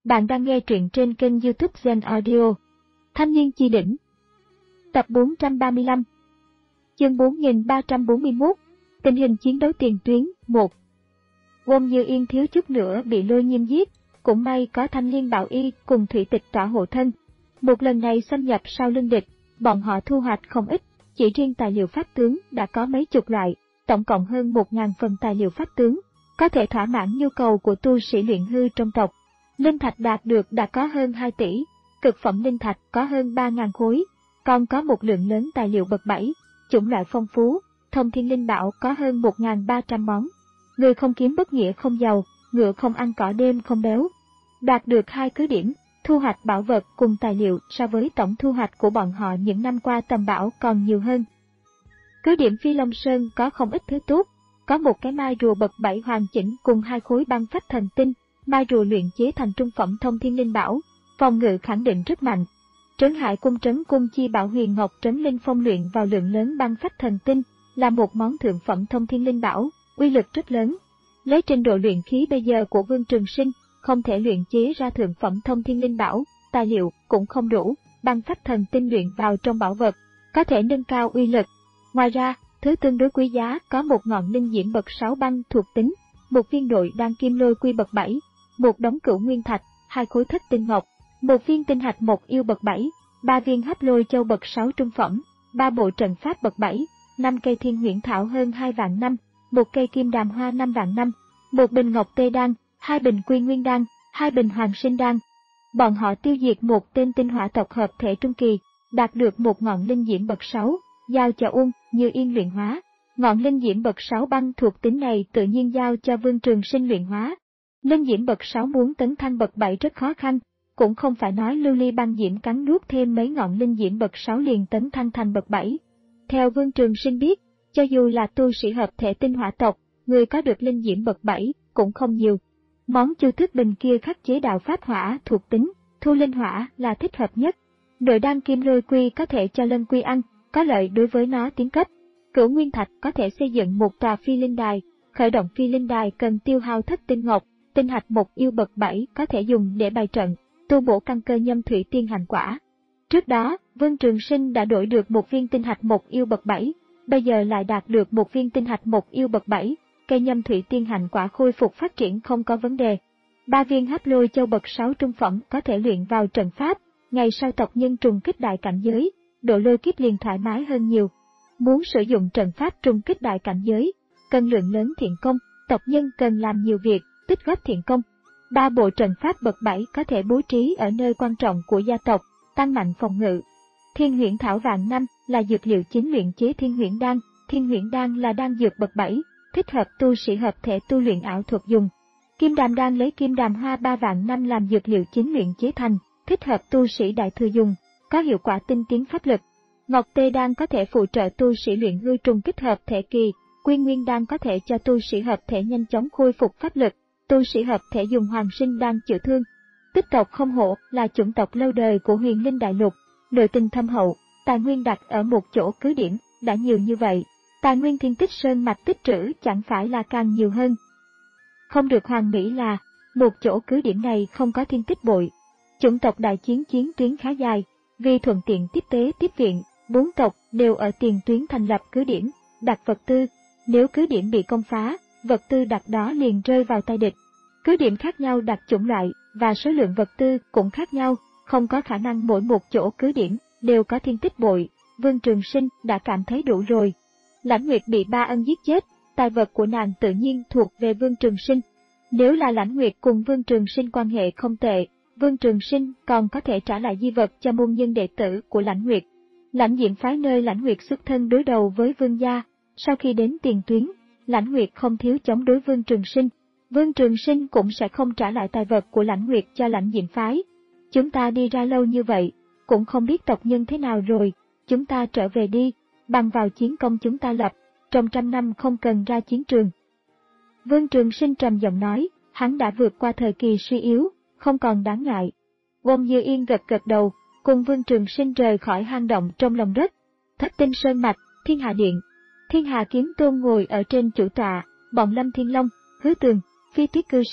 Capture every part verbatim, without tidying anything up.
Bạn đang nghe truyện trên kênh YouTube Zen Audio. Thanh niên chi đỉnh. Tập bốn trăm ba mươi lăm. Chương bốn nghìn ba trăm bốn mươi mốt. Tình hình chiến đấu tiền tuyến một. Wong Như Yên thiếu chút nữa bị Lôi Nhiêm giết, cũng may có Thanh Liên Bảo Y cùng Thủy Tịch tỏa hộ thân. Một lần này xâm nhập sau lưng địch, bọn họ thu hoạch không ít, chỉ riêng tài liệu pháp tướng đã có mấy chục loại, tổng cộng hơn một nghìn phần tài liệu pháp tướng, có thể thỏa mãn nhu cầu của tu sĩ luyện hư trong tộc. Linh thạch đạt được đã có hơn hai tỷ, cực phẩm linh thạch có hơn ba nghìn khối, còn có một lượng lớn tài liệu bậc bảy, chủng loại phong phú, thông thiên linh bảo có hơn một nghìn ba trăm món. Người không kiếm bất nghĩa không giàu, ngựa không ăn cỏ đêm không béo. Đạt được hai cứ điểm, thu hoạch bảo vật cùng tài liệu so với tổng thu hoạch của bọn họ những năm qua tầm bảo còn nhiều hơn. Cứ điểm Phi Long Sơn có không ít thứ tốt, có một cái mai rùa bậc bảy hoàn chỉnh cùng hai khối băng phách thần tinh. Mai rùa luyện chế thành trung phẩm thông thiên linh bảo, phòng ngự khẳng định rất mạnh. Trấn Hải cung trấn cung chi bảo huyền ngọc trấn linh phong luyện vào lượng lớn băng phách thần tinh, là một món thượng phẩm thông thiên linh bảo, uy lực rất lớn. Lấy trình độ luyện khí bây giờ của Vương Trường Sinh, không thể luyện chế ra thượng phẩm thông thiên linh bảo, tài liệu cũng không đủ, băng phách thần tinh luyện vào trong bảo vật, có thể nâng cao uy lực. Ngoài ra, thứ tương đối quý giá có một ngọn linh diễm bậc sáu băng thuộc tính, một viên nội đan kim lôi quy bậc bảy. Một đống cửu nguyên thạch, hai khối thất tinh ngọc, một viên tinh hạch một yêu bậc bảy, ba viên hấp lôi châu bậc sáu trung phẩm, ba bộ trận pháp bậc bảy, năm cây thiên huyễn thảo hơn hai vạn năm, một cây kim đàm hoa năm vạn năm, một bình ngọc tê đan, hai bình quy nguyên đan, hai bình hoàng sinh đan. Bọn họ tiêu diệt một tên tinh hỏa tộc hợp thể trung kỳ, đạt được một ngọn linh diễm bậc sáu, giao cho Uông Như Yên luyện hóa. Ngọn linh diễm bậc sáu băng thuộc tính này tự nhiên giao cho Vương Trường Sinh luyện hóa. Linh diễm bậc sáu muốn tấn thăng bậc bảy rất khó khăn, cũng không phải nói lưu ly băng diễm cắn nuốt thêm mấy ngọn linh diễm bậc sáu liền tấn thăng thành bậc bảy. Theo Vương Trường Sinh biết, cho dù là tu sĩ hợp thể tinh hỏa tộc, người có được linh diễm bậc bảy cũng không nhiều. Món chu tước bình kia khắc chế đạo pháp hỏa thuộc tính, thu linh hỏa là thích hợp nhất. Nội đan kim lôi quy có thể cho lân quy ăn, có lợi đối với nó tiến cấp. Cửu nguyên thạch có thể xây dựng một tòa phi linh đài, khởi động phi linh đài cần tiêu hao thất tinh ngọc. Tinh hạch một yêu bậc bảy có thể dùng để bày trận, tu bổ căn cơ nhâm thủy tiên hành quả. Trước đó, Vương Trường Sinh đã đổi được một viên tinh hạch một yêu bậc bảy, bây giờ lại đạt được một viên tinh hạch một yêu bậc bảy, cây nhâm thủy tiên hành quả khôi phục phát triển không có vấn đề. Ba viên hấp lôi châu bậc sáu trung phẩm có thể luyện vào trận pháp, ngày sau tộc nhân trùng kích đại cảnh giới, độ lôi kiếp liền thoải mái hơn nhiều. Muốn sử dụng trận pháp trùng kích đại cảnh giới, cần lượng lớn thiện công, tộc nhân cần làm nhiều việc, tích góp thiện công. Ba bộ trận pháp bậc bảy có thể bố trí ở nơi quan trọng của gia tộc, tăng mạnh phòng ngự. Thiên huyễn thảo vạn năm là dược liệu chính luyện chế thiên huyễn đan, thiên huyễn đan là đan dược bậc bảy, thích hợp tu sĩ hợp thể tu luyện ảo thuật dùng. Kim đàm đan lấy kim đàm hoa ba vạn năm làm dược liệu chính luyện chế thành, thích hợp tu sĩ đại thừa dùng, có hiệu quả tinh tiến pháp lực. Ngọc tê đan có thể phụ trợ tu sĩ luyện hư trùng kích hợp thể kỳ. Quy nguyên đan có thể cho tu sĩ hợp thể nhanh chóng khôi phục pháp lực, tu sĩ hợp thể dùng hoàng sinh đan chữa thương. Tích tộc không hổ là chủng tộc lâu đời của huyền linh đại lục, nội tình thâm hậu, tài nguyên đặt ở một chỗ cứ điểm, đã nhiều như vậy, tài nguyên thiên tích sơn mạch tích trữ chẳng phải là càng nhiều hơn. Không được hoàn mỹ là, một chỗ cứ điểm này không có thiên tích bội. Chủng tộc đại chiến chiến tuyến khá dài, vì thuận tiện tiếp tế tiếp viện, bốn tộc đều ở tiền tuyến thành lập cứ điểm, đặt vật tư. Nếu cứ điểm bị công phá, vật tư đặt đó liền rơi vào tay địch. Cứ điểm khác nhau đặt chủng loại và số lượng vật tư cũng khác nhau, không có khả năng mỗi một chỗ cứ điểm đều có thiên tích bội. Vương Trường Sinh đã cảm thấy đủ rồi. Lãnh Nguyệt bị Ba Ân giết chết, tài vật của nàng tự nhiên thuộc về Vương Trường Sinh. Nếu là Lãnh Nguyệt cùng Vương Trường Sinh quan hệ không tệ, Vương Trường Sinh còn có thể trả lại di vật cho môn nhân đệ tử của Lãnh Nguyệt. Lãnh Diệm phái nơi Lãnh Nguyệt xuất thân đối đầu với Vương gia. Sau khi đến tiền tuyến, Lãnh Nguyệt không thiếu chống đối Vương Trường Sinh. Vương Trường Sinh cũng sẽ không trả lại tài vật của Lãnh Nguyệt cho Lãnh Diệm phái. Chúng ta đi ra lâu như vậy, cũng không biết tộc nhân thế nào rồi, chúng ta trở về đi, bằng vào chiến công chúng ta lập, trong trăm năm không cần ra chiến trường. Vương Trường Sinh trầm giọng nói, hắn đã vượt qua thời kỳ suy yếu, không còn đáng ngại. Wong Như Yên gật gật đầu, cùng Vương Trường Sinh rời khỏi hang động trong lòng đất. Thất tinh sơn mạch, Thiên Hà Điện. Thiên Hà Kiếm Tôn ngồi ở trên chủ tọa, bọn Lâm Thiên Long, Hứa Tường, Phi Tuyết cư sĩ,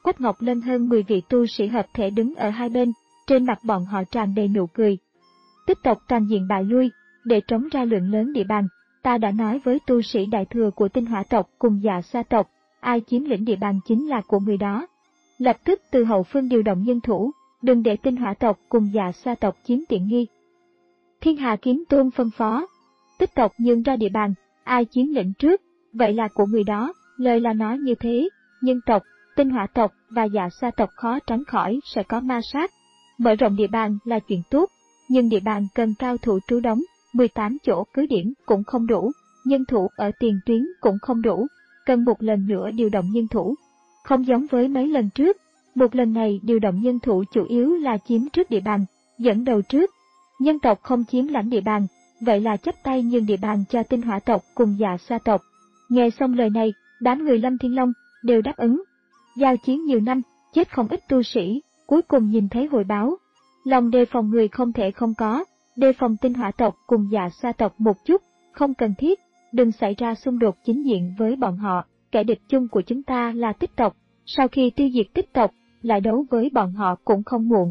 Quách Ngọc Lân hơn mười vị tu sĩ hợp thể đứng ở hai bên, trên mặt bọn họ tràn đầy nụ cười. Tích tộc toàn diện bại lui, để trống ra lượng lớn địa bàn, ta đã nói với tu sĩ đại thừa của Tinh Hỏa tộc cùng Dạ Sa tộc, ai chiếm lĩnh địa bàn chính là của người đó. Lập tức từ hậu phương điều động nhân thủ, đừng để Tinh Hỏa tộc cùng Dạ Sa tộc chiếm tiện nghi. Thiên Hà Kiếm Tôn phân phó, Tích tộc nhường ra địa bàn, ai chiếm lĩnh trước, vậy là của người đó. Lời là nói như thế, nhân tộc, Tinh Hỏa tộc và Dạ Sa tộc khó tránh khỏi sẽ có ma sát. Mở rộng địa bàn là chuyện tốt, nhưng địa bàn cần cao thủ trú đóng, mười tám chỗ cứ điểm cũng không đủ, nhân thủ ở tiền tuyến cũng không đủ, cần một lần nữa điều động nhân thủ. Không giống với mấy lần trước, một lần này điều động nhân thủ chủ yếu là chiếm trước địa bàn, dẫn đầu trước. Nhân tộc không chiếm lãnh địa bàn, vậy là chấp tay nhường địa bàn cho Tinh Hỏa tộc cùng Dạ Sa tộc. Nghe xong lời này, đám người Lâm Thiên Long đều đáp ứng. Giao chiến nhiều năm, chết không ít tu sĩ, cuối cùng nhìn thấy hồi báo. Lòng đề phòng người không thể không có, đề phòng Tinh Hỏa tộc cùng Dạ Sa tộc một chút, không cần thiết, đừng xảy ra xung đột chính diện với bọn họ, kẻ địch chung của chúng ta là Tích tộc, sau khi tiêu diệt Tích tộc, lại đấu với bọn họ cũng không muộn.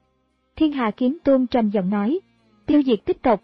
Thiên Hà Kiếm Tôn trầm giọng nói, tiêu diệt Tích tộc.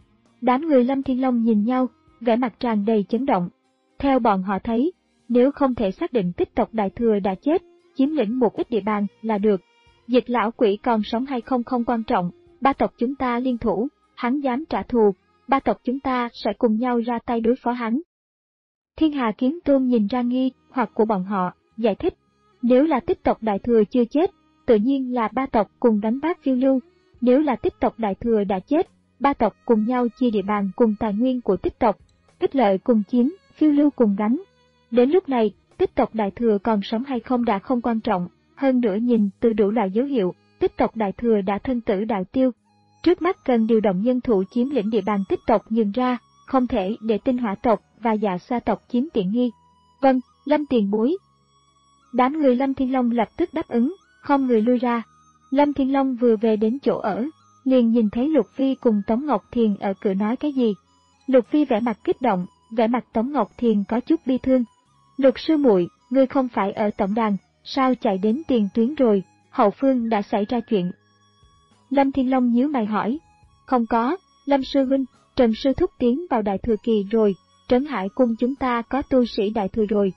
Đám người Lâm Thiên Long nhìn nhau, vẻ mặt tràn đầy chấn động. Theo bọn họ thấy, nếu không thể xác định Tích tộc đại thừa đã chết, chiếm lĩnh một ít địa bàn là được. Dịch lão quỷ còn sống hay không không quan trọng, ba tộc chúng ta liên thủ, hắn dám trả thù, ba tộc chúng ta sẽ cùng nhau ra tay đối phó hắn. Thiên Hà Kiếm Tôn nhìn ra nghi hoặc của bọn họ, giải thích, nếu là Tích tộc đại thừa chưa chết, tự nhiên là ba tộc cùng đánh bác phiêu lưu, nếu là Tích tộc đại thừa đã chết, ba tộc cùng nhau chia địa bàn cùng tài nguyên của Tích tộc, ích lợi cùng chiếm, phiêu lưu cùng gánh. Đến lúc này, Tích tộc đại thừa còn sống hay không đã không quan trọng, hơn nữa nhìn từ đủ loại dấu hiệu, Tích tộc đại thừa đã thân tử đạo tiêu. Trước mắt cần điều động nhân thủ chiếm lĩnh địa bàn Tích tộc nhường ra, không thể để Tinh Hỏa tộc và Dạ Sa tộc chiếm tiện nghi. Vâng, Lâm tiền bối. Đám người Lâm Thiên Long lập tức đáp ứng, không người lui ra. Lâm Thiên Long vừa về đến chỗ ở, liền nhìn thấy Lục Phi cùng Tống Ngọc Thiền ở cửa nói cái gì. Lục Phi vẻ mặt kích động, vẻ mặt Tống Ngọc Thiền có chút bi thương. Lục sư muội, ngươi không phải ở tổng đàn, sao chạy đến tiền tuyến rồi, hậu phương đã xảy ra chuyện. Lâm Thiên Long nhíu mày hỏi, không có, Lâm sư huynh, Trần sư thúc tiến vào đại thừa kỳ rồi, Trấn Hải cung chúng ta có tu sĩ đại thừa rồi.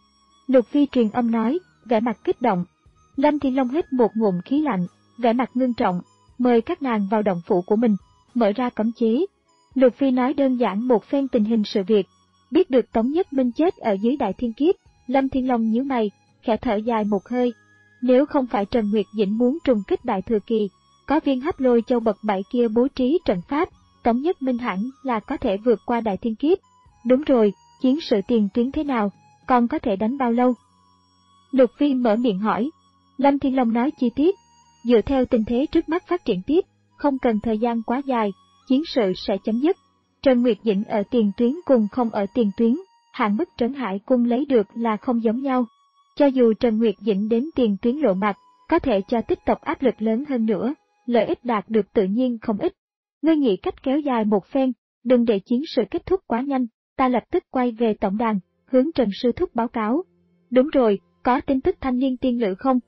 Lục Phi truyền âm nói, vẻ mặt kích động. Lâm Thiên Long hít một ngụm khí lạnh, vẻ mặt ngưng trọng, mời các nàng vào động phủ của mình, mở ra cấm chế. Lục Phi nói đơn giản một phen tình hình sự việc, biết được Tống Nhất Minh chết ở dưới đại thiên kiếp, Lâm Thiên Long nhíu mày, khẽ thở dài một hơi. Nếu không phải Trần Nguyệt Dĩnh muốn trùng kích đại thừa kỳ, có viên hấp lôi châu bậc bảy kia bố trí trận pháp, Tống Nhất Minh hẳn là có thể vượt qua đại thiên kiếp. Đúng rồi, chiến sự tiền tuyến thế nào, còn có thể đánh bao lâu? Lục Phi mở miệng hỏi. Lâm Thiên Long nói chi tiết, dựa theo tình thế trước mắt phát triển tiếp, không cần thời gian quá dài, chiến sự sẽ chấm dứt. Trần Nguyệt Dĩnh ở tiền tuyến cùng không ở tiền tuyến, hạn mức Trấn Hải cung lấy được là không giống nhau. Cho dù Trần Nguyệt Dĩnh đến tiền tuyến lộ mặt, có thể cho Tích tộc áp lực lớn hơn nữa, lợi ích đạt được tự nhiên không ít. Ngươi nghĩ cách kéo dài một phen, đừng để chiến sự kết thúc quá nhanh, ta lập tức quay về tổng đàn, hướng Trần sư thúc báo cáo. Đúng rồi, có tin tức Thanh Liên tiên lữ không?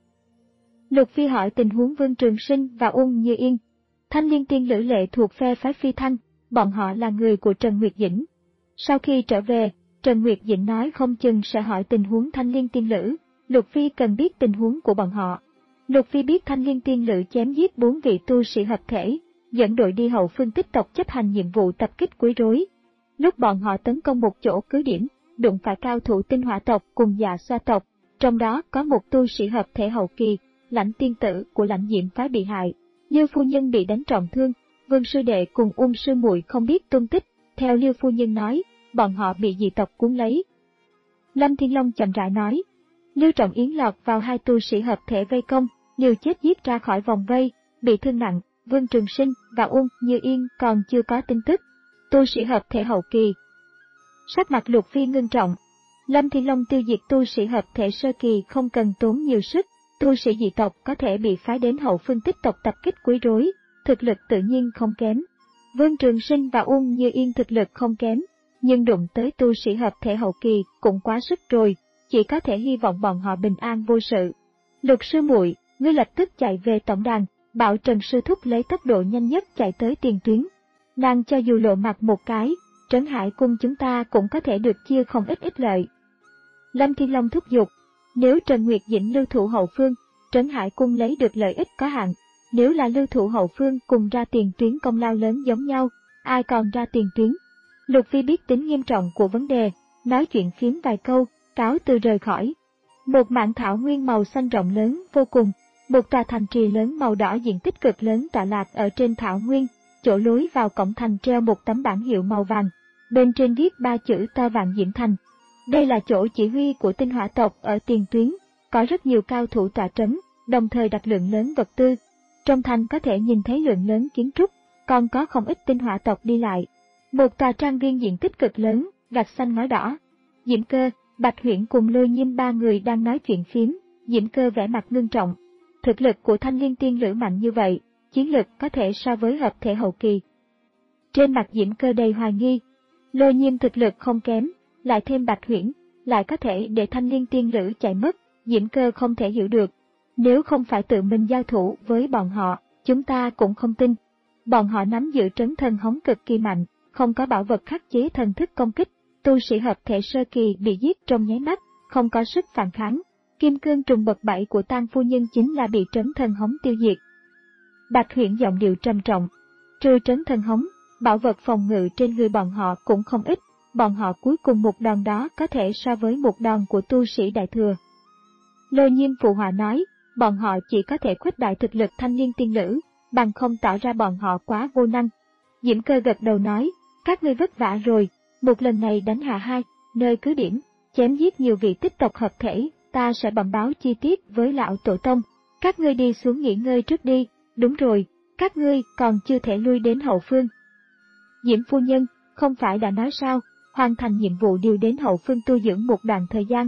Lục Phi hỏi tình huống Vương Trường Sinh và Ung Như Yên. Thanh Liên tiên lữ lệ thuộc phe phái Phi Thăng, bọn họ là người của Trần Nguyệt Dĩnh. Sau khi trở về, Trần Nguyệt Dĩnh nói không chừng sẽ hỏi tình huống Thanh Liên tiên lữ, Lục Phi cần biết tình huống của bọn họ. Lục Phi biết Thanh Liên tiên lữ chém giết bốn vị tu sĩ hợp thể, dẫn đội đi hậu phương Tích tộc chấp hành nhiệm vụ tập kích quấy rối. Lúc bọn họ tấn công một chỗ cứ điểm, đụng phải cao thủ Tinh Hỏa tộc cùng Dạ Sa tộc, trong đó có một tu sĩ hợp thể hậu kỳ, Lãnh tiên tử của Lãnh Diệm phái bị hại, Liêu phu nhân bị đánh trọng thương, Vương sư đệ cùng Ung sư muội không biết tung tích, theo Liêu phu nhân nói, bọn họ bị dị tộc cuốn lấy. Lâm Thiên Long chậm rãi nói, Liêu Trọng Yến lọt vào hai tu sĩ hợp thể vây công, liều chết giết ra khỏi vòng vây, bị thương nặng, Vương Trường Sinh và Ung Như Yên còn chưa có tin tức. Tu sĩ hợp thể hậu kỳ. Sắc mặt Lục Phi ngưng trọng. Lâm Thiên Long tiêu diệt tu sĩ hợp thể sơ kỳ không cần tốn nhiều sức, tu sĩ dị tộc có thể bị phái đến hậu phương Tích tộc tập kích quấy rối, thực lực tự nhiên không kém. Vương Trường Sinh và Ung Như Yên thực lực không kém, nhưng đụng tới tu sĩ hợp thể hậu kỳ cũng quá sức rồi, chỉ có thể hy vọng bọn họ bình an vô sự, Luật sư muội, ngươi lập tức chạy về tổng đàn, bảo Trần Sư Thúc lấy tốc độ nhanh nhất chạy tới tiền tuyến. Nàng cho dù lộ mặt một cái, Trấn Hải Cung chúng ta cũng có thể được chia không ít ích lợi. Lâm Thiên Long thúc giục, nếu Trần Nguyệt Dĩnh lưu thủ hậu phương, Trấn Hải Cung lấy được lợi ích có hạn. Nếu là lưu thủ hậu phương cùng ra tiền tuyến công lao lớn giống nhau, ai còn ra tiền tuyến? Lục Phi biết tính nghiêm trọng của vấn đề, nói chuyện phím vài câu, cáo từ rời khỏi. Một mảng thảo nguyên màu xanh rộng lớn vô cùng, một tòa thành trì lớn màu đỏ diện tích cực lớn tọa lạc ở trên thảo nguyên, chỗ lối vào cổng thành treo một tấm bảng hiệu màu vàng, bên trên viết ba chữ to Vạn Diễm Thành. Đây là chỗ chỉ huy của tinh hỏa tộc ở tiền tuyến, có rất nhiều cao thủ tọa trấn, đồng thời đặt lượng lớn vật tư. Trong thành có thể nhìn thấy lượng lớn kiến trúc, còn có không ít tinh hỏa tộc đi lại. Một tòa trang viên diện tích cực lớn, gạch xanh ngói đỏ. Diễm Cơ, Bạch Huyễn cùng Lôi Nhiêm ba người đang nói chuyện phím, Diễm Cơ vẻ mặt ngưng trọng. Thực lực của Thanh Liên Tiên Lữ mạnh như vậy, chiến lực có thể so với hợp thể hậu kỳ. Trên mặt Diễm Cơ đầy hoài nghi, Lôi Nhiêm thực lực không kém, lại thêm Bạch Huyễn, lại có thể để Thanh Liên Tiên Lữ chạy mất, Diễm Cơ không thể hiểu được. Nếu không phải tự mình giao thủ với bọn họ, chúng ta cũng không tin. Bọn họ nắm giữ trấn thần hống cực kỳ mạnh, không có bảo vật khắc chế thần thức công kích, tu sĩ hợp thể sơ kỳ bị giết trong nháy mắt, không có sức phản kháng. Kim cương trùng bậc bảy của Tang phu nhân chính là bị trấn thần hống tiêu diệt. Bạch Huyễn giọng điệu trầm trọng, trừ trấn thần hống, bảo vật phòng ngự trên người bọn họ cũng không ít, bọn họ cuối cùng một đòn đó có thể so với một đòn của tu sĩ đại thừa. Lôi Nhiêm phụ họa nói, bọn họ chỉ có thể khuếch đại thực lực Thanh Liên Tiên Lữ, bằng không tỏ ra bọn họ quá vô năng. Diễm Cơ gật đầu nói, các ngươi vất vả rồi, một lần này đánh hạ hai nơi cứ điểm, chém giết nhiều vị tích tộc hợp thể, ta sẽ bẩm báo chi tiết với lão tổ tông. Các ngươi đi xuống nghỉ ngơi trước đi, đúng rồi, các ngươi còn chưa thể lui đến hậu phương. Diễm phu nhân, không phải đã nói sao, hoàn thành nhiệm vụ điều đến hậu phương tu dưỡng một đoạn thời gian.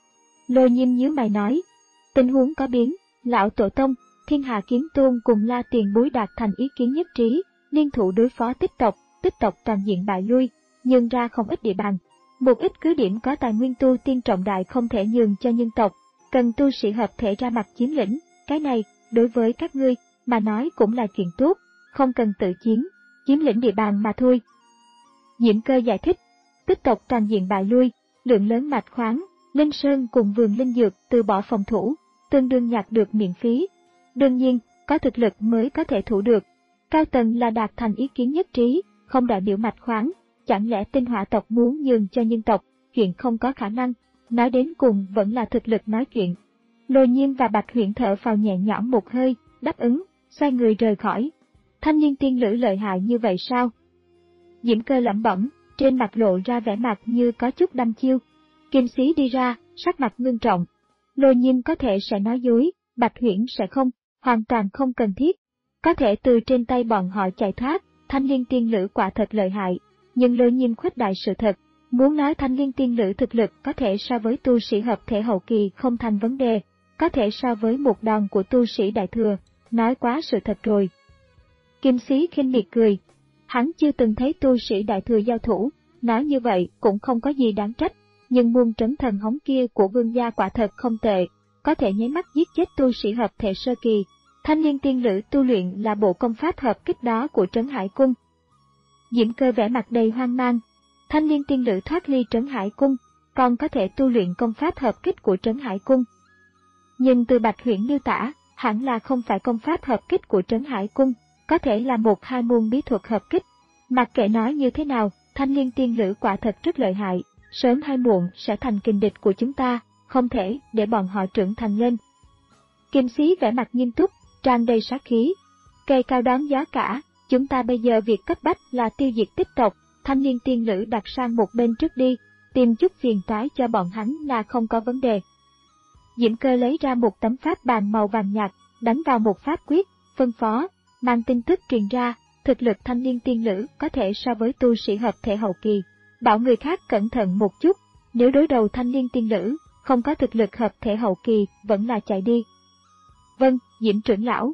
Lôi Nhiêm nhíu mày nói, tình huống có biến, lão tổ tông, Thiên Hà Kiếm Tôn cùng La Tiền Bối đạt thành ý kiến nhất trí, liên thủ đối phó tích tộc, tích tộc toàn diện bại lui, nhường ra không ít địa bàn. Một ít cứ điểm có tài nguyên tu tiên trọng đại không thể nhường cho nhân tộc, cần tu sĩ hợp thể ra mặt chiếm lĩnh, cái này, đối với các ngươi, mà nói cũng là chuyện tốt, không cần tự chiến, chiếm lĩnh địa bàn mà thôi. Diễm Cơ giải thích, tích tộc toàn diện bại lui, lượng lớn mạch khoáng, linh sơn cùng vườn linh dược từ bỏ phòng thủ, tương đương nhặt được miễn phí. Đương nhiên, có thực lực mới có thể thủ được. Cao tầng là đạt thành ý kiến nhất trí, không đại biểu mạch khoáng, chẳng lẽ tinh hỏa tộc muốn nhường cho nhân tộc, chuyện không có khả năng, nói đến cùng vẫn là thực lực nói chuyện. Lôi Nhiêm và Bạch Huyễn thở phào nhẹ nhõm một hơi, đáp ứng, xoay người rời khỏi. Thanh Liên Tiên Lữ lợi hại như vậy sao? Diễm Cơ lẩm bẩm, trên mặt lộ ra vẻ mặt như có chút đăm chiêu. Kim Xí đi ra, sắc mặt ngưng trọng. Lôi Nhiêm có thể sẽ nói dối, Bạch Huyễn sẽ không, hoàn toàn không cần thiết. Có thể từ trên tay bọn họ chạy thoát, Thanh Liên Tiên Lữ quả thật lợi hại. Nhưng Lôi Nhiêm khuếch đại sự thật, muốn nói Thanh Liên Tiên Lữ thực lực có thể so với tu sĩ hợp thể hậu kỳ không thành vấn đề, có thể so với một đòn của tu sĩ đại thừa, nói quá sự thật rồi. Kim Xí khinh miệt cười, hắn chưa từng thấy tu sĩ đại thừa giao thủ, nói như vậy cũng không có gì đáng trách, nhưng muôn trấn thần hống kia của vương gia quả thật không tệ, có thể nháy mắt giết chết tu sĩ hợp thể sơ kỳ. Thanh Liên Tiên Lữ tu luyện là bộ công pháp hợp kích đó của Trấn Hải Cung. Diễm Cơ vẻ mặt đầy hoang mang, Thanh Liên Tiên Lữ thoát ly Trấn Hải Cung, còn có thể tu luyện công pháp hợp kích của Trấn Hải Cung. Nhưng từ Bạch Huyễn miêu tả, hẳn là không phải công pháp hợp kích của Trấn Hải Cung, có thể là một hai môn bí thuật hợp kích. Mặc kệ nói như thế nào, Thanh Liên Tiên Lữ quả thật rất lợi hại, sớm hay muộn sẽ thành kình địch của chúng ta, không thể để bọn họ trưởng thành lên. Kim Xí vẻ mặt nghiêm túc, tràn đầy sát khí. Cây cao đón gió cả, chúng ta bây giờ việc cấp bách là tiêu diệt tích tộc, Thanh Liên Tiên Lữ đặt sang một bên trước đi, tìm chút phiền toái cho bọn hắn là không có vấn đề. Diễm Cơ lấy ra một tấm pháp bàn màu vàng nhạt, đánh vào một pháp quyết, phân phó, mang tin tức truyền ra, thực lực Thanh Liên Tiên Lữ có thể so với tu sĩ hợp thể hậu kỳ. Bảo người khác cẩn thận một chút, nếu đối đầu Thanh Liên Tiên Lữ, không có thực lực hợp thể hậu kỳ, vẫn là chạy đi. Vâng, Diễm trưởng lão.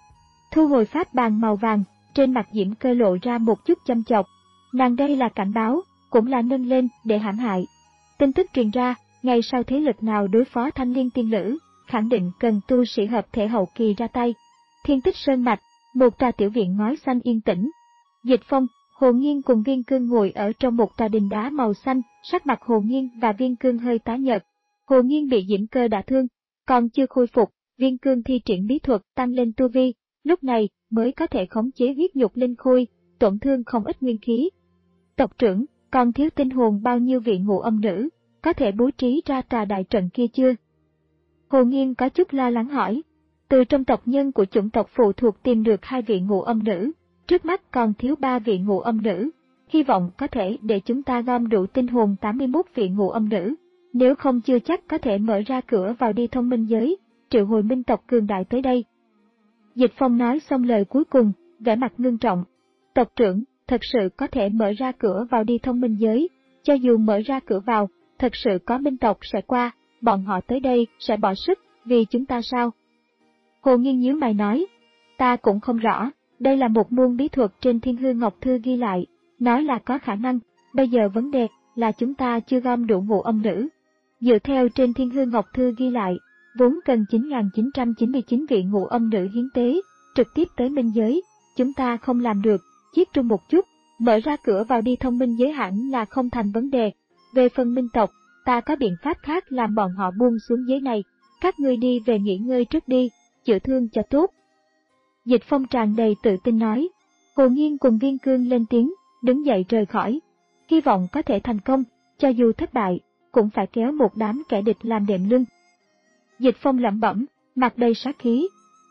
Thu hồi pháp bàn màu vàng, trên mặt Diễm Cơ lộ ra một chút châm chọc. Nàng đây là cảnh báo, cũng là nâng lên để hãm hại. Tin tức truyền ra, ngày sau thế lực nào đối phó Thanh Liên Tiên Lữ, khẳng định cần tu sĩ hợp thể hậu kỳ ra tay. Thiên Tích Sơn Mạch, một tòa tiểu viện ngói xanh yên tĩnh. Dịch Phong, Hồ Nghiên cùng Viên Cương ngồi ở trong một tòa đình đá màu xanh, sắc mặt Hồ Nghiên và Viên Cương hơi tái nhợt. Hồ Nghiên bị diễm cơ đả thương, còn chưa khôi phục, Viên Cương thi triển bí thuật tăng lên tu vi, lúc này mới có thể khống chế huyết nhục linh khôi, tổn thương không ít nguyên khí. Tộc trưởng, còn thiếu tinh hồn bao nhiêu vị ngũ âm nữ, có thể bố trí ra tòa đại trận kia chưa? Hồ Nghiên có chút lo lắng hỏi. Từ trong tộc nhân của chủng tộc phụ thuộc tìm được hai vị ngũ âm nữ, trước mắt còn thiếu ba vị ngũ âm nữ, hy vọng có thể để chúng ta gom đủ tinh hồn tám mươi mốt vị ngũ âm nữ, nếu không chưa chắc có thể mở ra cửa vào đi thông minh giới, triệu hồi minh tộc cường đại tới đây. Dịch Phong nói xong lời cuối cùng, vẻ mặt ngưng trọng. Tộc trưởng, thật sự có thể mở ra cửa vào đi thông minh giới, cho dù mở ra cửa vào, thật sự có minh tộc sẽ qua, bọn họ tới đây sẽ bỏ sức, vì chúng ta sao? Hồ Nghiên nhíu mày nói, ta cũng không rõ, đây là một môn bí thuật trên Thiên Hư Ngọc Thư ghi lại, nói là có khả năng, bây giờ vấn đề là chúng ta chưa gom đủ ngũ âm nữ. Dựa theo trên Thiên Hư Ngọc Thư ghi lại, vốn cần chín nghìn chín trăm chín mươi chín vị ngũ âm nữ hiến tế, trực tiếp tới minh giới, chúng ta không làm được, chiết trung một chút, mở ra cửa vào đi thông minh giới hẳn là không thành vấn đề. Về phần minh tộc, ta có biện pháp khác làm bọn họ buông xuống giới này, các ngươi đi về nghỉ ngơi trước đi, chữa thương cho tốt. Dịch Phong tràn đầy tự tin nói. Hồ Nghiên cùng Viên Cương lên tiếng, đứng dậy rời khỏi. Hy vọng có thể thành công, cho dù thất bại, cũng phải kéo một đám kẻ địch làm đệm lưng. Dịch Phong lẩm bẩm, mặt đầy sát khí.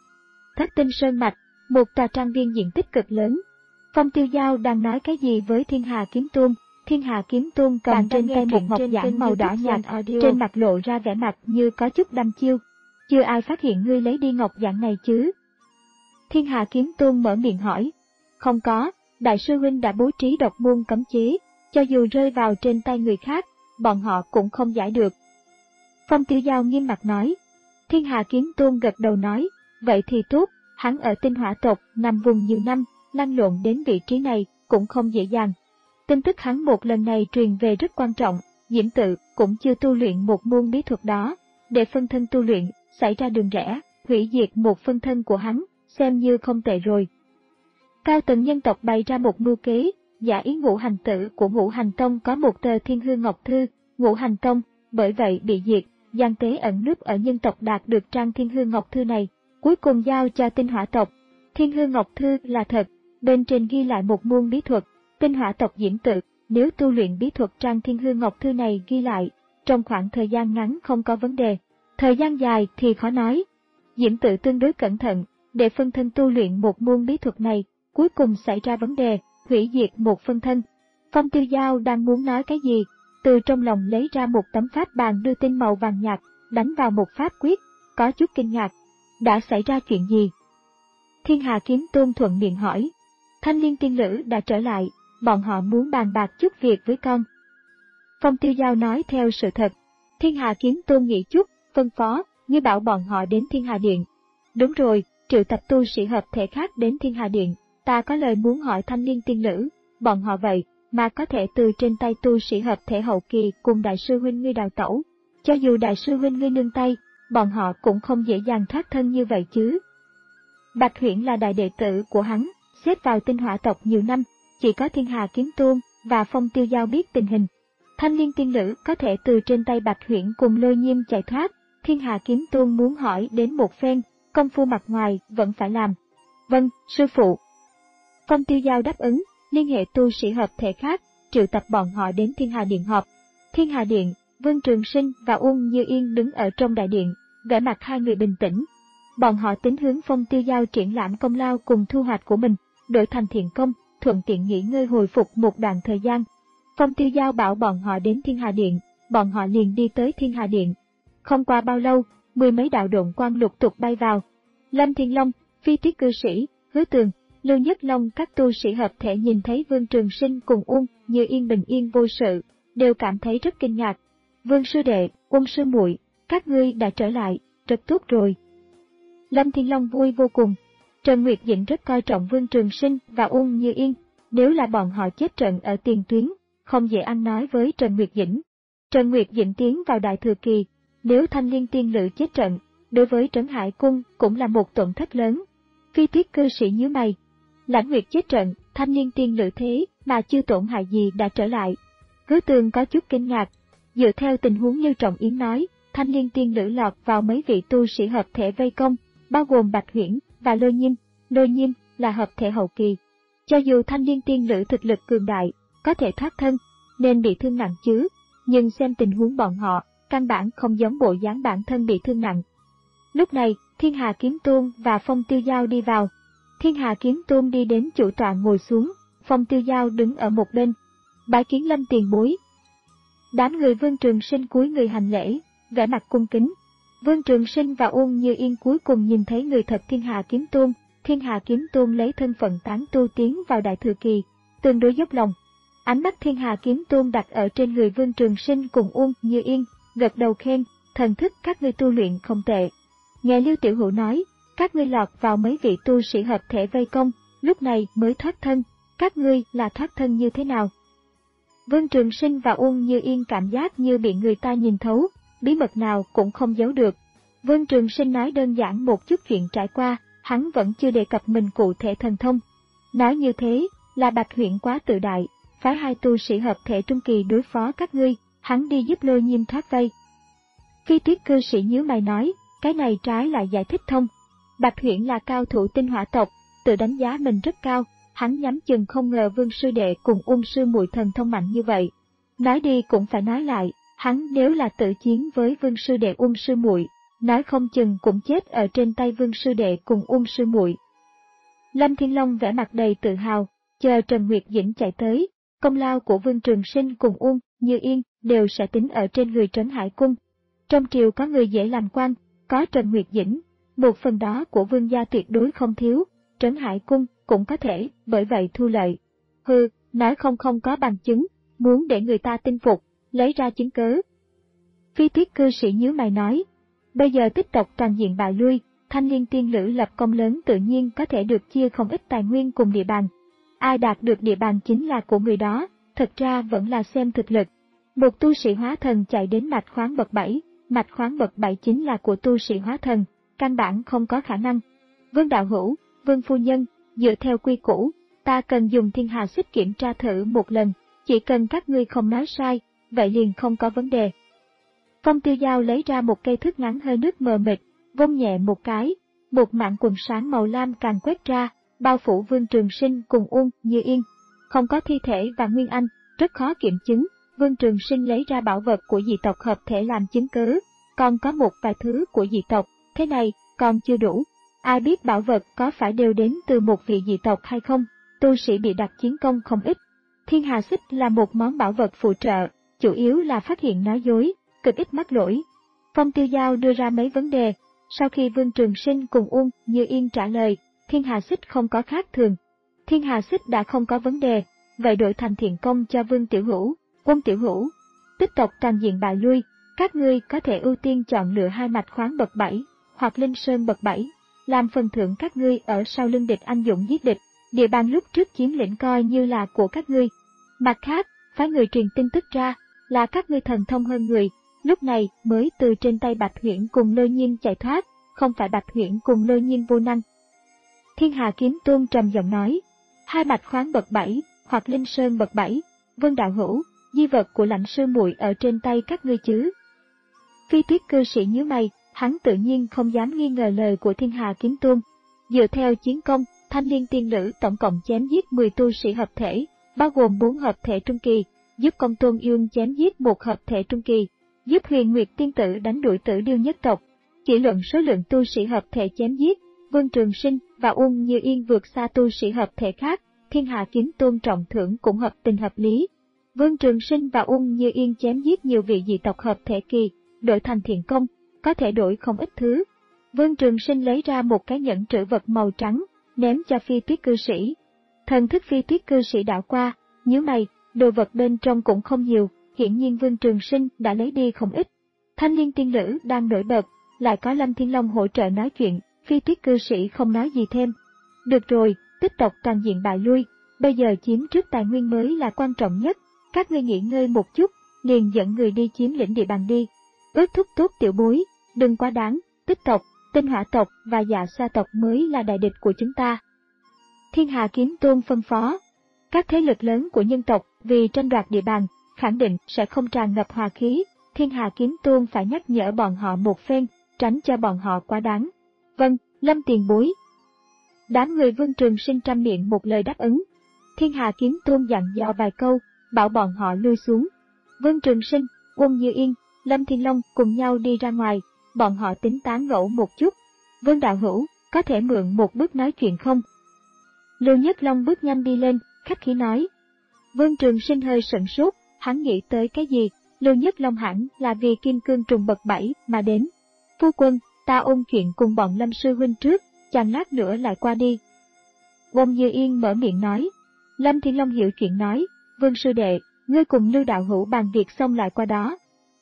Thất Tinh Sơn Mạch, một tòa trang viên diện tích cực lớn. Phong Tiêu Giao đang nói cái gì với Thiên Hà Kiếm Tôn. Thiên Hà Kiếm Tôn cầm trên tay một ngọc giản màu đỏ nhạt, trên mặt lộ ra vẻ mặt như có chút đăm chiêu. Chưa ai phát hiện ngươi lấy đi ngọc giản này chứ? Thiên Hà Kiếm Tôn mở miệng hỏi. Không có, Đại sư huynh đã bố trí độc môn cấm chế, cho dù rơi vào trên tay người khác, bọn họ cũng không giải được. Phong Tiêu Giao nghiêm mặt nói. Thiên Hà Kiếm Tôn gật đầu nói, vậy thì tốt, hắn ở Tinh Hỏa tộc nằm vùng nhiều năm, lăn lộn đến vị trí này cũng không dễ dàng. Tin tức hắn một lần này truyền về rất quan trọng, Diễm Tự cũng chưa tu luyện một môn bí thuật đó, để phân thân tu luyện, xảy ra đường rẽ, hủy diệt một phân thân của hắn, xem như không tệ rồi. Cao tầng nhân tộc bày ra một mưu kế, giả ý Ngũ Hành Tử của Ngũ Hành Tông có một tờ Thiên Hư Ngọc Thư, Ngũ Hành Tông, bởi vậy bị diệt, gian tế ẩn núp ở nhân tộc đạt được trang Thiên Hư Ngọc Thư này, cuối cùng giao cho Tinh Hỏa tộc. Thiên Hư Ngọc Thư là thật, bên trên ghi lại một môn bí thuật, Tinh Hỏa tộc Diễm Tự, nếu tu luyện bí thuật trang Thiên Hư Ngọc Thư này ghi lại, trong khoảng thời gian ngắn không có vấn đề, thời gian dài thì khó nói. Diễm Tự tương đối cẩn thận, để phân thân tu luyện một môn bí thuật này, cuối cùng xảy ra vấn đề, hủy diệt một phân thân. Phong Tiêu Giao đang muốn nói cái gì, từ trong lòng lấy ra một tấm pháp bàn đưa tin màu vàng nhạt, đánh vào một pháp quyết, có chút kinh ngạc. Đã xảy ra chuyện gì? Thiên Hà Kiếm Tôn thuận miệng hỏi. Thanh Liên tiên nữ đã trở lại, bọn họ muốn bàn bạc chút việc với con. Phong Tiêu Giao nói theo sự thật. Thiên Hà Kiếm Tôn nghĩ chút, phân phó, như bảo bọn họ đến Thiên Hà Điện. Đúng rồi, triệu tập tu sĩ hợp thể khác đến Thiên Hà Điện, ta có lời muốn hỏi Thanh Liên tiên nữ, bọn họ vậy mà có thể từ trên tay tu sĩ hợp thể hậu kỳ cùng đại sư huynh ngươi đào tẩu. Cho dù đại sư huynh ngươi nương tay, bọn họ cũng không dễ dàng thoát thân như vậy chứ. Bạch Huyễn là đại đệ tử của hắn, xếp vào Tinh Hỏa tộc nhiều năm, chỉ có Thiên Hà Kiếm Tôn và Phong Tiêu Giao biết tình hình. Thanh Liên tiên nữ có thể từ trên tay Bạch Huyễn cùng Lôi Nhiêm chạy thoát, Thiên Hà Kiếm Tôn muốn hỏi đến một phen, công phu mặt ngoài vẫn phải làm. Vâng, sư phụ. Phong Tiêu Giao đáp ứng, liên hệ tu sĩ hợp thể khác, triệu tập bọn họ đến Thiên Hà Điện họp. Thiên Hà Điện, Vương Trường Sinh và Uông Như Yên đứng ở trong đại điện, vẻ mặt hai người bình tĩnh. Bọn họ tính hướng Phong Tiêu Giao triển lãm công lao cùng thu hoạch của mình, đổi thành thiện công, thuận tiện nghỉ ngơi hồi phục một đoạn thời gian. Phong Tiêu Giao bảo bọn họ đến Thiên Hà Điện, bọn họ liền đi tới Thiên Hà Điện. Không qua bao lâu, mười mấy đạo độn quang lục tục bay vào. Lâm Thiên Long, Phi Tuyết Cư Sĩ, Hứa Tường, Lưu Nhất Long các tu sĩ hợp thể nhìn thấy Vương Trường Sinh cùng Uông Như Yên bình yên vô sự, đều cảm thấy rất kinh ngạc. Vương sư đệ, Uông sư muội, các ngươi đã trở lại, rất tốt rồi. Lâm Thiên Long vui vô cùng. Trần Nguyệt Dĩnh rất coi trọng Vương Trường Sinh và Uông Như Yên, nếu là bọn họ chết trận ở tiền tuyến, không dễ ăn nói với Trần Nguyệt Dĩnh. Trần Nguyệt Dĩnh tiến vào đại thừa kỳ, nếu Thanh Liên tiên nữ chết trận, đối với Trấn Hải Cung cũng là một tổn thất lớn. Phi Tuyết cư sĩ nhíu mày. Lãnh Nguyệt chết trận, thanh niên tiên lữ thế mà chưa tổn hại gì đã trở lại. Hứa Tường có chút kinh ngạc. Dựa theo tình huống như Trọng Yến nói, thanh niên tiên lữ lọt vào mấy vị tu sĩ hợp thể vây công, bao gồm Bạch Huyễn và Lôi Nhiêm. Lôi Nhiêm là hợp thể hậu kỳ. Cho dù thanh niên tiên lữ thực lực cường đại, có thể thoát thân, nên bị thương nặng chứ, nhưng xem tình huống bọn họ, căn bản không giống bộ dáng bản thân bị thương nặng. Lúc này, Thiên Hà Kiếm Tôn và Phong Tiêu Giao đi vào. Thiên Hà Kiếm Tôn đi đến chủ tọa ngồi xuống, Phong Tiêu Giao đứng ở một bên. Bái kiến Lâm tiền bối. Đám người Vương Trường Sinh cúi người hành lễ, vẻ mặt cung kính. Vương Trường Sinh và Uông Như Yên cuối cùng nhìn thấy người thật Thiên Hà Kiếm Tôn. Thiên Hà Kiếm Tôn lấy thân phận tán tu tiến vào Đại Thừa Kỳ, tương đối dốc lòng. Ánh mắt Thiên Hà Kiếm Tôn đặt ở trên người Vương Trường Sinh cùng Uông Như Yên, gật đầu khen, thần thức các ngươi tu luyện không tệ. Nghe Lưu Tiểu Hữu nói, các ngươi lọt vào mấy vị tu sĩ hợp thể vây công, lúc này mới thoát thân, các ngươi là thoát thân như thế nào? Vương Trường Sinh và Uông Như Yên cảm giác như bị người ta nhìn thấu, bí mật nào cũng không giấu được. Vương Trường Sinh nói đơn giản một chút chuyện trải qua, hắn vẫn chưa đề cập mình cụ thể thần thông. Nói như thế là Bạch Huyễn quá tự đại, phái hai tu sĩ hợp thể trung kỳ đối phó các ngươi, hắn đi giúp Lôi Nhiêm thoát vây. Phi Tuyết cư sĩ nhíu mày nói, cái này trái lại giải thích thông. Bạch Huyễn là cao thủ tinh hỏa tộc, tự đánh giá mình rất cao, hắn nhắm chừng không ngờ Vương sư đệ cùng Ung sư muội thần thông mạnh như vậy. Nói đi cũng phải nói lại, hắn nếu là tự chiến với Vương sư đệ Ung sư muội, nói không chừng cũng chết ở trên tay Vương sư đệ cùng Ung sư muội. Lâm Thiên Long vẻ mặt đầy tự hào, chờ Trần Nguyệt Dĩnh chạy tới, công lao của Vương Trường Sinh cùng Uông Như Yên đều sẽ tính ở trên người Trấn Hải Cung. Trong triều có người dễ làm quan, có Trần Nguyệt Dĩnh, một phần đó của Vương gia tuyệt đối không thiếu, Trấn Hải Cung cũng có thể, bởi vậy thu lợi. Hừ, nói không không có bằng chứng, muốn để người ta tin phục, lấy ra chứng cớ. Phi Tuyết cư sĩ nhíu mày nói, bây giờ tích tộc toàn diện bại lui, thanh niên tiên lữ lập công lớn tự nhiên có thể được chia không ít tài nguyên cùng địa bàn. Ai đạt được địa bàn chính là của người đó, thật ra vẫn là xem thực lực. Một tu sĩ hóa thần chạy đến mạch khoáng bậc bảy, mạch khoáng bậc bảy chính là của tu sĩ hóa thần, căn bản không có khả năng. Vương đạo hữu, Vương phu nhân, dựa theo quy củ, ta cần dùng thiên hà xích kiểm tra thử một lần, chỉ cần các ngươi không nói sai, vậy liền không có vấn đề. Phong Tiêu Giao lấy ra một cây thước ngắn hơi nước mờ mịt, vung nhẹ một cái, một mảng quần sáng màu lam càng quét ra, bao phủ Vương Trường Sinh cùng Uông Như Yên. Không có thi thể và Nguyên Anh, rất khó kiểm chứng. Vương Trường Sinh lấy ra bảo vật của dị tộc hợp thể làm chứng cứ, còn có một vài thứ của dị tộc, thế này còn chưa đủ. Ai biết bảo vật có phải đều đến từ một vị dị tộc hay không, tu sĩ bị đặt chiến công không ít. Thiên hà xích là một món bảo vật phụ trợ, chủ yếu là phát hiện nói dối, cực ít mắc lỗi. Phong Tiêu Giao đưa ra mấy vấn đề, sau khi Vương Trường Sinh cùng Uông Như Yên trả lời, thiên hà xích không có khác thường. Thiên hà xích đã không có vấn đề, vậy đổi thành thiện công cho Vương Tiểu Hữu, Quân Tiểu Hữu. Tích tộc toàn diện bại lui, các ngươi có thể ưu tiên chọn lựa hai mạch khoáng bậc bảy, hoặc linh sơn bậc bảy, làm phần thưởng các ngươi ở sau lưng địch anh dũng giết địch, địa bàn lúc trước chiếm lĩnh coi như là của các ngươi. Mặt khác, phái người truyền tin tức ra, là các ngươi thần thông hơn người, lúc này mới từ trên tay Bạch Huyễn cùng Lôi Nhiêm chạy thoát, không phải Bạch Huyễn cùng Lôi Nhiêm vô năng. Thiên Hà Kiếm Tôn trầm giọng nói, hai mạch khoáng bậc bảy, hoặc linh sơn bậc bảy, Vương đạo hữu, di vật của Lãnh sư muội ở trên tay các ngươi chứ? Phi Tuyết cư sĩ nhíu mày, hắn tự nhiên không dám nghi ngờ lời của Thiên Hà Kiếm Tôn. Dựa theo chiến công, thanh niên tiên lữ tổng cộng chém giết mười tu sĩ hợp thể, bao gồm bốn hợp thể trung kỳ, giúp Công Tôn Dương chém giết một hợp thể trung kỳ, giúp Huyền Nguyệt tiên tử đánh đuổi Tử Điêu nhất tộc. Chỉ luận số lượng tu sĩ hợp thể chém giết, Vương Trường Sinh và Uông Như Yên vượt xa tu sĩ hợp thể khác, Thiên Hà Kiếm Tôn trọng thưởng cũng hợp tình hợp lý. Vương Trường Sinh và Uông Như Yên chém giết nhiều vị dị tộc hợp thể kỳ, đổi thành thiện công, có thể đổi không ít thứ. Vương Trường Sinh lấy ra một cái nhẫn trữ vật màu trắng, ném cho Phi Tuyết cư sĩ. Thần thức Phi Tuyết cư sĩ đảo qua, nhíu mày, đồ vật bên trong cũng không nhiều, hiển nhiên Vương Trường Sinh đã lấy đi không ít. Thanh liên tiên lữ đang nổi bật, lại có Lâm Thiên Long hỗ trợ nói chuyện, Phi Tuyết cư sĩ không nói gì thêm. Được rồi, tích tộc toàn diện bại lui, bây giờ chiếm trước tài nguyên mới là quan trọng nhất, các ngươi nghỉ ngơi một chút, liền dẫn người đi chiếm lĩnh địa bàn đi. Ước thúc tốt tiểu bối, đừng quá đáng, Tích tộc, Tinh Hỏa tộc và Dạ Xoa tộc mới là đại địch của chúng ta. Thiên Hà Kiếm Tôn phân phó, các thế lực lớn của nhân tộc vì tranh đoạt địa bàn, khẳng định sẽ không tràn ngập hòa khí, Thiên Hà Kiếm Tôn phải nhắc nhở bọn họ một phen, tránh cho bọn họ quá đáng. Vâng, Lâm tiền bối. Đám người Vương Trường Sinh trăm miệng một lời đáp ứng. Thiên Hà Kiếm Tôn dặn dò vài câu, bảo bọn họ lui xuống. Vương Trường Sinh, Uông Như Yên, Lâm Thiên Long cùng nhau đi ra ngoài, bọn họ tính tán gẫu một chút. Vương đạo hữu, có thể mượn một bước nói chuyện không? Lưu Nhất Long bước nhanh đi lên, khách khí nói. Vương Trường Sinh hơi sửng sốt, hắn nghĩ tới cái gì? Lưu Nhất Long hẳn là vì kim cương trùng bậc bảy mà đến. Phu quân, ta ôn chuyện cùng bọn Lâm sư huynh trước, chẳng lát nữa lại qua đi. Uông Như Yên mở miệng nói. Lâm Thiên Long hiểu chuyện nói, Vương sư đệ, ngươi cùng Lưu đạo hữu bàn việc xong lại qua đó.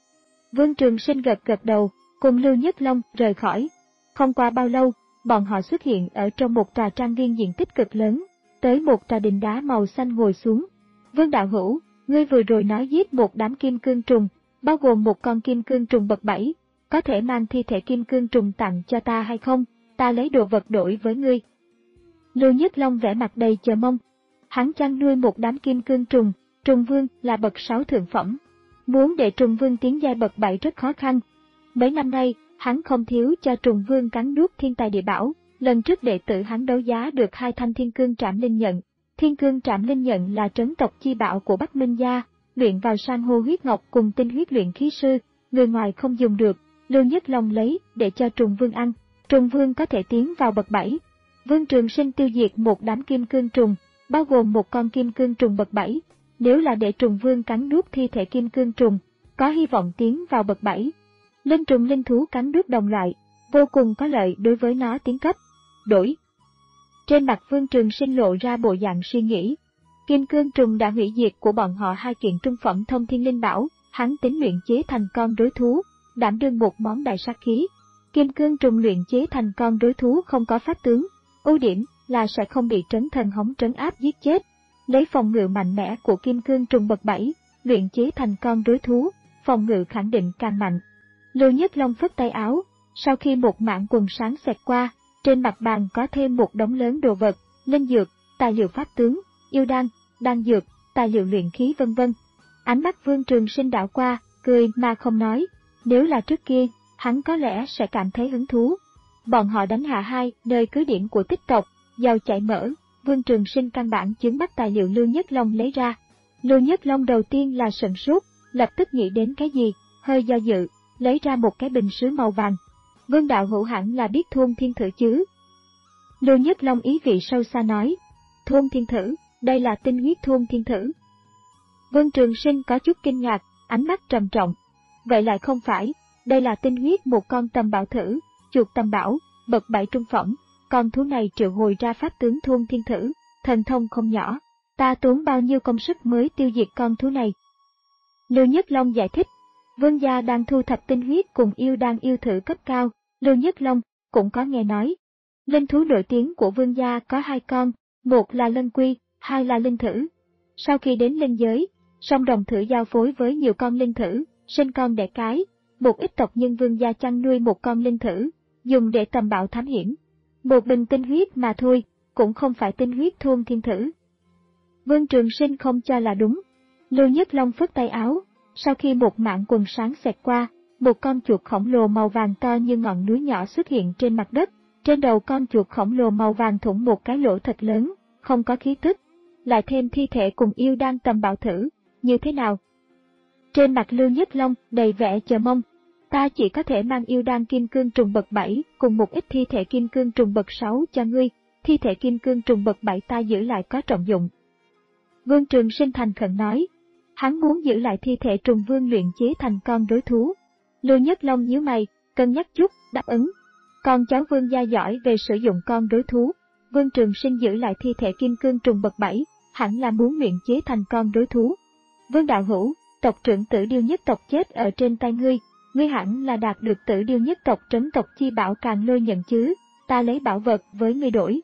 Vương Trường Sinh gật gật đầu, cùng Lưu Nhất Long rời khỏi. Không qua bao lâu, bọn họ xuất hiện ở trong một trà trang viên diện tích cực lớn, tới một trà đình đá màu xanh ngồi xuống. Vương đạo hữu, ngươi vừa rồi nói giết một đám kim cương trùng, bao gồm một con kim cương trùng bậc bảy, có thể mang thi thể kim cương trùng tặng cho ta hay không? Ta lấy đồ vật đổi với ngươi. Lưu Nhất Long vẻ mặt đầy chờ mong. Hắn chăn nuôi một đám kim cương trùng, trùng vương là bậc sáu thượng phẩm. Muốn để trùng vương tiến giai bậc bảy rất khó khăn. Mấy năm nay, hắn không thiếu cho trùng vương cắn nuốt thiên tài địa bảo. Lần trước đệ tử hắn đấu giá được hai thanh thiên cương trảm linh nhận. Thiên cương trảm linh nhận là trấn tộc chi bảo của Bắc Minh gia, luyện vào san hô huyết ngọc cùng tinh huyết luyện khí sư, người ngoài không dùng được. Lưu Nhất Long lấy để cho trùng vương ăn. Trùng vương có thể tiến vào bậc bảy. Vương Trường Sinh tiêu diệt một đám kim cương trùng, bao gồm một con kim cương trùng bậc bảy. Nếu là để trùng vương cắn nuốt thi thể kim cương trùng, có hy vọng tiến vào bậc bảy. Linh trùng linh thú cắn nuốt đồng loại, vô cùng có lợi đối với nó tiến cấp. Đổi. Trên mặt Vương Trường Sinh lộ ra bộ dạng suy nghĩ. Kim cương trùng đã hủy diệt của bọn họ hai kiện trung phẩm thông thiên linh bảo, hắn tính luyện chế thành con đối thú, đảm đương một món đại sát khí. Kim cương trùng luyện chế thành con đối thú không có pháp tướng, ưu điểm là sẽ không bị trấn thần hống trấn áp giết chết. Lấy phòng ngự mạnh mẽ của kim cương trùng bậc bảy, luyện chế thành con đối thú, phòng ngự khẳng định càng mạnh. Lưu Nhất Long phất tay áo, sau khi một mảng quần sáng xẹt qua, trên mặt bàn có thêm một đống lớn đồ vật, linh dược, tài liệu pháp tướng, yêu đan, đan dược, tài liệu luyện khí vân vân. Ánh mắt Vương Trường Sinh đảo qua, cười mà không nói. Nếu là trước kia, hắn có lẽ sẽ cảm thấy hứng thú. Bọn họ đánh hạ hai nơi cứ điểm của Tích tộc, giàu chảy mỡ, Vương Trường Sinh căn bản chứng bắt tài liệu Lưu Nhất Long lấy ra. Lưu Nhất Long đầu tiên là sửng sốt, lập tức nghĩ đến cái gì, hơi do dự, lấy ra một cái bình sứ màu vàng. Vương đạo hữu hẳn là biết Thuôn Thiên Thử chứ? Lưu Nhất Long ý vị sâu xa nói, Thuôn Thiên Thử, đây là tinh huyết Thuôn Thiên Thử. Vương Trường Sinh có chút kinh ngạc, ánh mắt trầm trọng. Vậy lại không phải, đây là tinh huyết một con tầm bảo thử, chuột tầm bảo, bậc bảy trung phẩm, con thú này triệu hồi ra pháp tướng Thuôn Thiên Thử, thần thông không nhỏ, ta tốn bao nhiêu công sức mới tiêu diệt con thú này. Lưu Nhất Long giải thích, Vương gia đang thu thập tinh huyết cùng yêu đan yêu thử cấp cao, Lưu Nhất Long cũng có nghe nói. Linh thú nổi tiếng của Vương gia có hai con, một là Lân Quy, hai là Linh Thử. Sau khi đến linh giới, song đồng thử giao phối với nhiều con linh thử, sinh con đẻ cái, một ít tộc nhân Vương gia chăn nuôi một con linh thử, dùng để tầm bảo thám hiểm. Một bình tinh huyết mà thôi, cũng không phải tinh huyết Thuôn Thiên Thử. Vương Trường Sinh không cho là đúng. Lưu Nhất Long phất tay áo, sau khi một mảng quần sáng xẹt qua, một con chuột khổng lồ màu vàng to như ngọn núi nhỏ xuất hiện trên mặt đất, trên đầu con chuột khổng lồ màu vàng thủng một cái lỗ thật lớn, không có khí tức, lại thêm thi thể cùng yêu đan tầm bảo thử, như thế nào? Trên mặt Lưu Nhất Long đầy vẻ chờ mong, ta chỉ có thể mang yêu đan kim cương trùng bậc bảy cùng một ít thi thể kim cương trùng bậc sáu cho ngươi, thi thể kim cương trùng bậc bảy ta giữ lại có trọng dụng. Vương Trường Sinh thành khẩn nói, hắn muốn giữ lại thi thể trùng vương luyện chế thành con đối thú. Lưu Nhất Long nhíu mày, cân nhắc chút, đáp ứng. Con cháu Vương gia giỏi về sử dụng con đối thú, Vương Trường Sinh giữ lại thi thể kim cương trùng bậc bảy, hẳn là muốn luyện chế thành con đối thú. Vương đạo hữu, tộc trưởng Tử Điêu nhất tộc chết ở trên tay ngươi, ngươi hẳn là đạt được Tử Điêu nhất tộc trấn tộc chi bảo Càng Lôi nhận chứ, ta lấy bảo vật với ngươi đổi.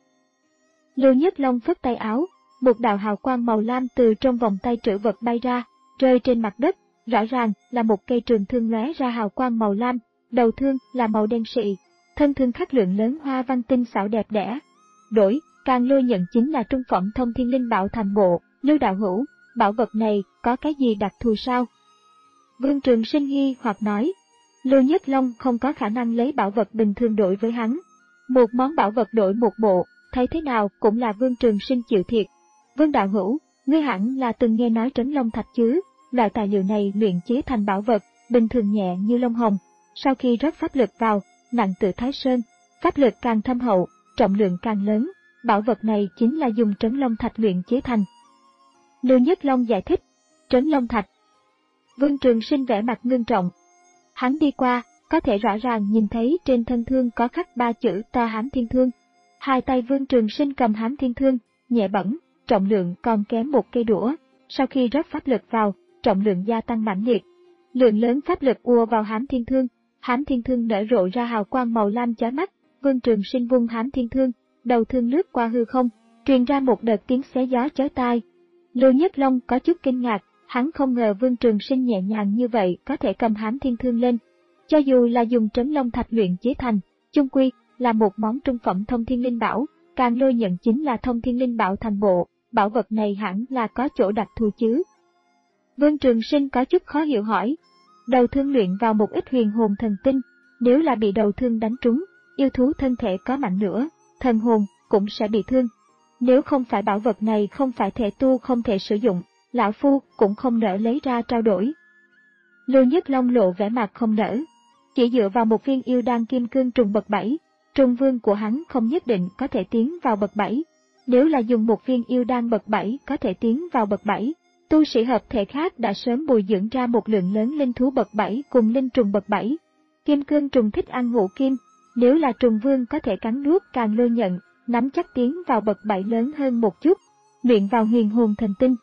Lưu Nhất Long phất tay áo, một đạo hào quang màu lam từ trong vòng tay trữ vật bay ra, rơi trên mặt đất, rõ ràng là một cây trường thương lóe ra hào quang màu lam, đầu thương là màu đen sị, thân thương khắc lượng lớn hoa văn tinh xảo đẹp đẽ. Đổi, càng lôi nhận chính là trung phẩm thông thiên linh bảo thành bộ. Lưu đạo hữu, bảo vật này có cái gì đặc thù sao? Vương Trường Sinh nghi hoặc nói. Lưu Nhất Long không có khả năng lấy bảo vật bình thường đổi với hắn. Một món bảo vật đổi một bộ, thấy thế nào cũng là Vương Trường Sinh chịu thiệt. Vương đạo hữu, ngươi hẳn là từng nghe nói trấn long thạch chứ, loại tài liệu này luyện chế thành bảo vật, bình thường nhẹ như lông hồng. Sau khi rót pháp lực vào, nặng tự Thái Sơn, pháp lực càng thâm hậu, trọng lượng càng lớn, bảo vật này chính là dùng trấn long thạch luyện chế thành. Lưu Nhất Long giải thích, trấn long thạch. Vương Trường Sinh vẻ mặt ngưng trọng. Hắn đi qua, có thể rõ ràng nhìn thấy trên thân thương có khắc ba chữ to Hám Thiên Thương. Hai tay Vương Trường Sinh cầm Hám Thiên Thương, nhẹ bẩn, trọng lượng còn kém một cây đũa. Sau khi rót pháp lực vào, trọng lượng gia tăng mãnh liệt. Lượng lớn pháp lực ùa vào Hám Thiên Thương, Hám Thiên Thương nở rộ ra hào quang màu lam chói mắt. Vương Trường Sinh vung Hám Thiên Thương, đầu thương lướt qua hư không, truyền ra một đợt tiếng xé gió chói tai. Lưu Nhất Long có chút kinh ngạc, hắn không ngờ Vương Trường Sinh nhẹ nhàng như vậy có thể cầm Hám Thiên Thương lên. Cho dù là dùng trấn long thạch luyện chế thành, chung quy là một món trung phẩm thông thiên linh bảo, càng lôi nhận chính là thông thiên linh bảo thành bộ, bảo vật này hẳn là có chỗ đặc thù chứ. Vương Trường Sinh có chút khó hiểu hỏi. Đầu thương luyện vào một ít huyền hồn thần tinh, nếu là bị đầu thương đánh trúng, yêu thú thân thể có mạnh nữa, thần hồn cũng sẽ bị thương. Nếu không phải bảo vật này không phải thể tu không thể sử dụng, lão phu cũng không nỡ lấy ra trao đổi. Lưu Nhất Long lộ vẻ mặt không nỡ. Chỉ dựa vào một viên yêu đan kim cương trùng bậc bảy, trùng vương của hắn không nhất định có thể tiến vào bậc bảy. Nếu là dùng một viên yêu đan bậc bảy có thể tiến vào bậc bảy, tu sĩ hợp thể khác đã sớm bồi dưỡng ra một lượng lớn linh thú bậc bảy cùng linh trùng bậc bảy. Kim cương trùng thích ăn ngũ kim, nếu là trùng vương có thể cắn nuốt càng lôi nhận, nắm chắc tiến vào bậc bảy lớn hơn một chút, luyện vào huyền hồn thần tinh.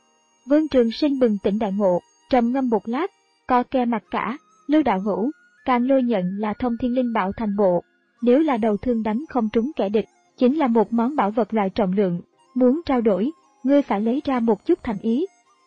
Vương Trường Sinh bừng tỉnh đại ngộ, trầm ngâm một lát, co ke mặt cả, Lưu đạo hữu, càng lôi nhận là thông thiên linh bảo thành bộ, nếu là đầu thương đánh không trúng kẻ địch, chính là một món bảo vật loại trọng lượng, muốn trao đổi, ngươi phải lấy ra một chút thành ý.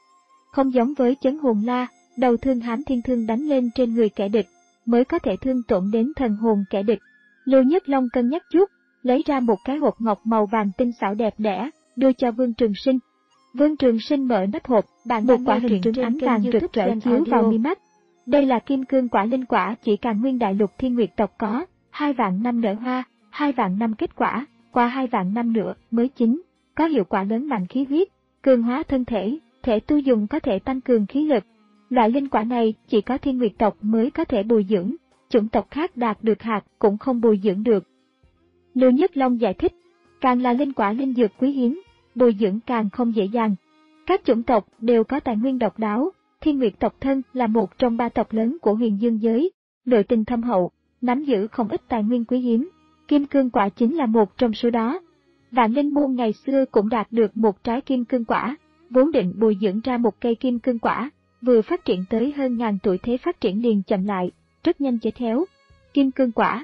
Không giống với chấn hồn la, đầu thương Hám Thiên Thương đánh lên trên người kẻ địch, mới có thể thương tổn đến thần hồn kẻ địch. Lưu Nhất Long cân nhắc chút, lấy ra một cái hộp ngọc màu vàng tinh xảo đẹp đẽ, đưa cho Vương Trường Sinh. Vương Trường Sinh mở nắp hộp, bạn một quả hình trứng ánh vàng rực rỡ chiếu vào mi mắt. Đây là kim cương quả linh quả chỉ Càn Nguyên đại lục Thiên Nguyệt tộc có, hai vạn năm nở hoa, hai vạn năm kết quả, qua hai vạn năm nữa mới chín, có hiệu quả lớn mạnh khí huyết, cường hóa thân thể, thể tu dùng có thể tăng cường khí lực. Loại linh quả này chỉ có Thiên Nguyệt tộc mới có thể bồi dưỡng, chủng tộc khác đạt được hạt cũng không bồi dưỡng được. Lưu Nhất Long giải thích, càng là linh quả linh dược quý hiếm, bồi dưỡng càng không dễ dàng. Các chủng tộc đều có tài nguyên độc đáo, Thiên Nguyệt tộc thân là một trong ba tộc lớn của huyền dương giới, nội tình thâm hậu, nắm giữ không ít tài nguyên quý hiếm, kim cương quả chính là một trong số đó. Vạn Linh môn ngày xưa cũng đạt được một trái kim cương quả, vốn định bồi dưỡng ra một cây kim cương quả, vừa phát triển tới hơn ngàn tuổi thế phát triển liền chậm lại, rất nhanh chết héo. Kim cương quả.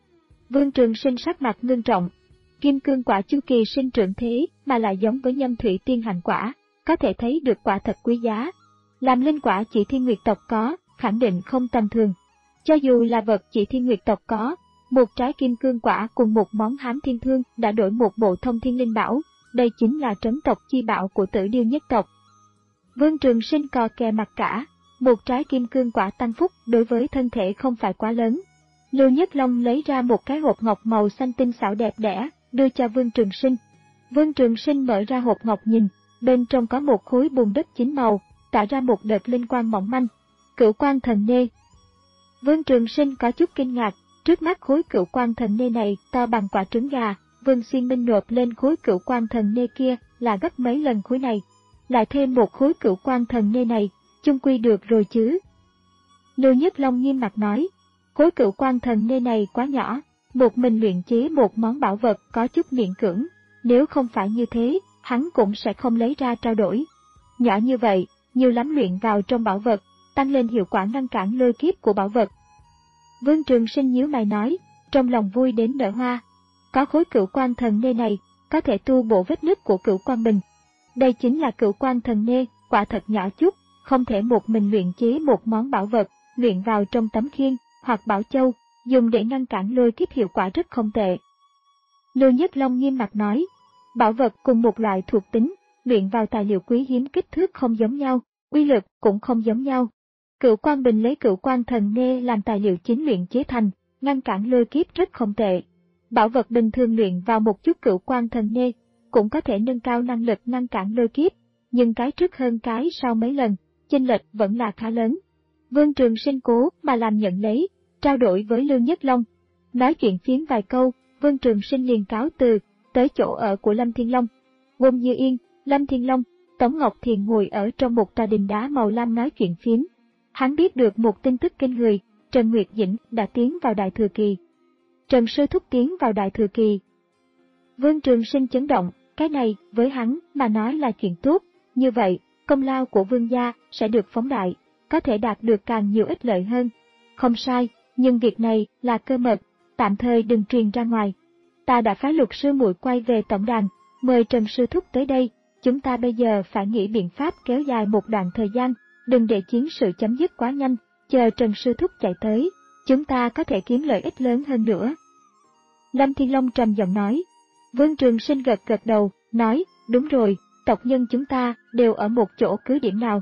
Vương Trường Sinh sắc mặt ngưng trọng. Kim cương quả chu kỳ sinh trưởng thế mà lại giống với nhâm thủy tiên hành quả, có thể thấy được quả thật quý giá. Làm linh quả chỉ Thiên Nguyệt tộc có, khẳng định không tầm thường. Cho dù là vật chỉ Thiên Nguyệt tộc có, một trái kim cương quả cùng một món Hám Thiên Thương đã đổi một bộ thông thiên linh bảo, đây chính là trấn tộc chi bảo của Tử Điêu nhất tộc. Vương Trường Sinh co kè mặt cả, một trái kim cương quả tăng phúc đối với thân thể không phải quá lớn. Lưu Nhất Long lấy ra một cái hộp ngọc màu xanh tinh xảo đẹp đẽ, đưa cho Vương Trường Sinh. Vương Trường Sinh mở ra hộp ngọc nhìn, bên trong có một khối bùn đất chín màu, tạo ra một đợt linh quang mỏng manh. Cửu Quang Thần Nê. Vương Trường Sinh có chút kinh ngạc, trước mắt khối Cửu Quang Thần Nê này to bằng quả trứng gà, Vương Xuyên Minh nộp lên khối Cửu Quang Thần Nê kia là gấp mấy lần khối này. Lại thêm một khối Cửu Quang Thần Nê này, chung quy được rồi chứ. Lưu Nhất Long nghiêm mặt nói, khối Cửu Quang Thần Nê này quá nhỏ, một mình luyện chế một món bảo vật có chút miễn cưỡng, nếu không phải như thế, hắn cũng sẽ không lấy ra trao đổi. Nhỏ như vậy, nhiều lắm luyện vào trong bảo vật, tăng lên hiệu quả ngăn cản lôi kiếp của bảo vật. Vương Trường Sinh nhíu mày nói, trong lòng vui đến nở hoa. Có khối Cửu Quang Thần Nê này, có thể tu bổ vết nứt của Cửu Quang Bình. Đây chính là Cửu Quang Thần Nê, quả thật nhỏ chút, không thể một mình luyện chế một món bảo vật, luyện vào trong tấm khiên hoặc bảo châu, dùng để ngăn cản lôi kiếp hiệu quả rất không tệ. Lưu Nhất Long nghiêm mặt nói, bảo vật cùng một loại thuộc tính, luyện vào tài liệu quý hiếm kích thước không giống nhau, uy lực cũng không giống nhau. Cửu Quan Bình lấy Cửu Quan Thần Nê làm tài liệu chính luyện chế thành, ngăn cản lôi kiếp rất không tệ. Bảo vật bình thường luyện vào một chút Cửu Quan Thần Nê, cũng có thể nâng cao năng lực ngăn cản lôi kiếp, nhưng cái trước hơn cái sau mấy lần, chênh lệch vẫn là khá lớn. Vương Trường Sinh cố mà làm nhận lấy, trao đổi với Lưu Nhất Long. Nói chuyện phiếm vài câu, Vương Trường Sinh liền cáo từ, tới chỗ ở của Lâm Thiên Long. Quân Như Yên, Lâm Thiên Long, Tống Ngọc Thiền ngồi ở trong một tòa đình đá màu lam nói chuyện phiếm. Hắn biết được một tin tức kinh người, Trần Nguyệt Dĩnh đã tiến vào Đại Thừa Kỳ. Trần Sư Thúc tiến vào Đại Thừa Kỳ. Vương Trường Sinh chấn động, cái này với hắn mà nói là chuyện tốt, như vậy, công lao của Vương gia sẽ được phóng đại, có thể đạt được càng nhiều ích lợi hơn. Không sai, nhưng việc này là cơ mật, tạm thời đừng truyền ra ngoài. Ta đã phái luật sư muội quay về tổng đàn, mời Trần Sư Thúc tới đây, chúng ta bây giờ phải nghĩ biện pháp kéo dài một đoạn thời gian, đừng để chiến sự chấm dứt quá nhanh, chờ Trần Sư Thúc chạy tới, chúng ta có thể kiếm lợi ích lớn hơn nữa. Lâm Thiên Long trầm giọng nói. Vương Trường Sinh gật gật đầu, nói, đúng rồi, tộc nhân chúng ta đều ở một chỗ cứ điểm nào.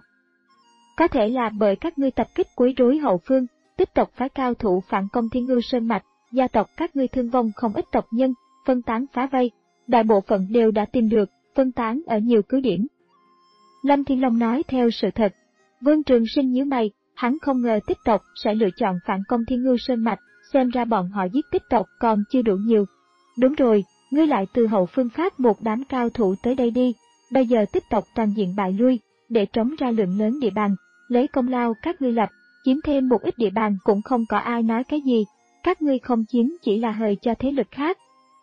Có thể là bởi các ngươi tập kích quấy rối hậu phương, tiếp tộc phái cao thủ phản công Thiên Ngưu Sơn Mạch, gia tộc các ngươi thương vong không ít tộc nhân, phân tán phá vây, đại bộ phận đều đã tìm được, phân tán ở nhiều cứ điểm. Lâm Thiên Long nói theo sự thật. Vương Trường Sinh nhíu mày, hắn không ngờ tích tộc sẽ lựa chọn phản công Thiên Ngưu Sơn Mạch, xem ra bọn họ giết tích tộc còn chưa đủ nhiều. Đúng rồi, ngươi lại từ hậu phương phát một đám cao thủ tới đây đi, bây giờ tích tộc toàn diện bại lui, để trống ra lượng lớn địa bàn, lấy công lao các ngươi lập, chiếm thêm một ít địa bàn cũng không có ai nói cái gì, các ngươi không chiếm chỉ là hời cho thế lực khác.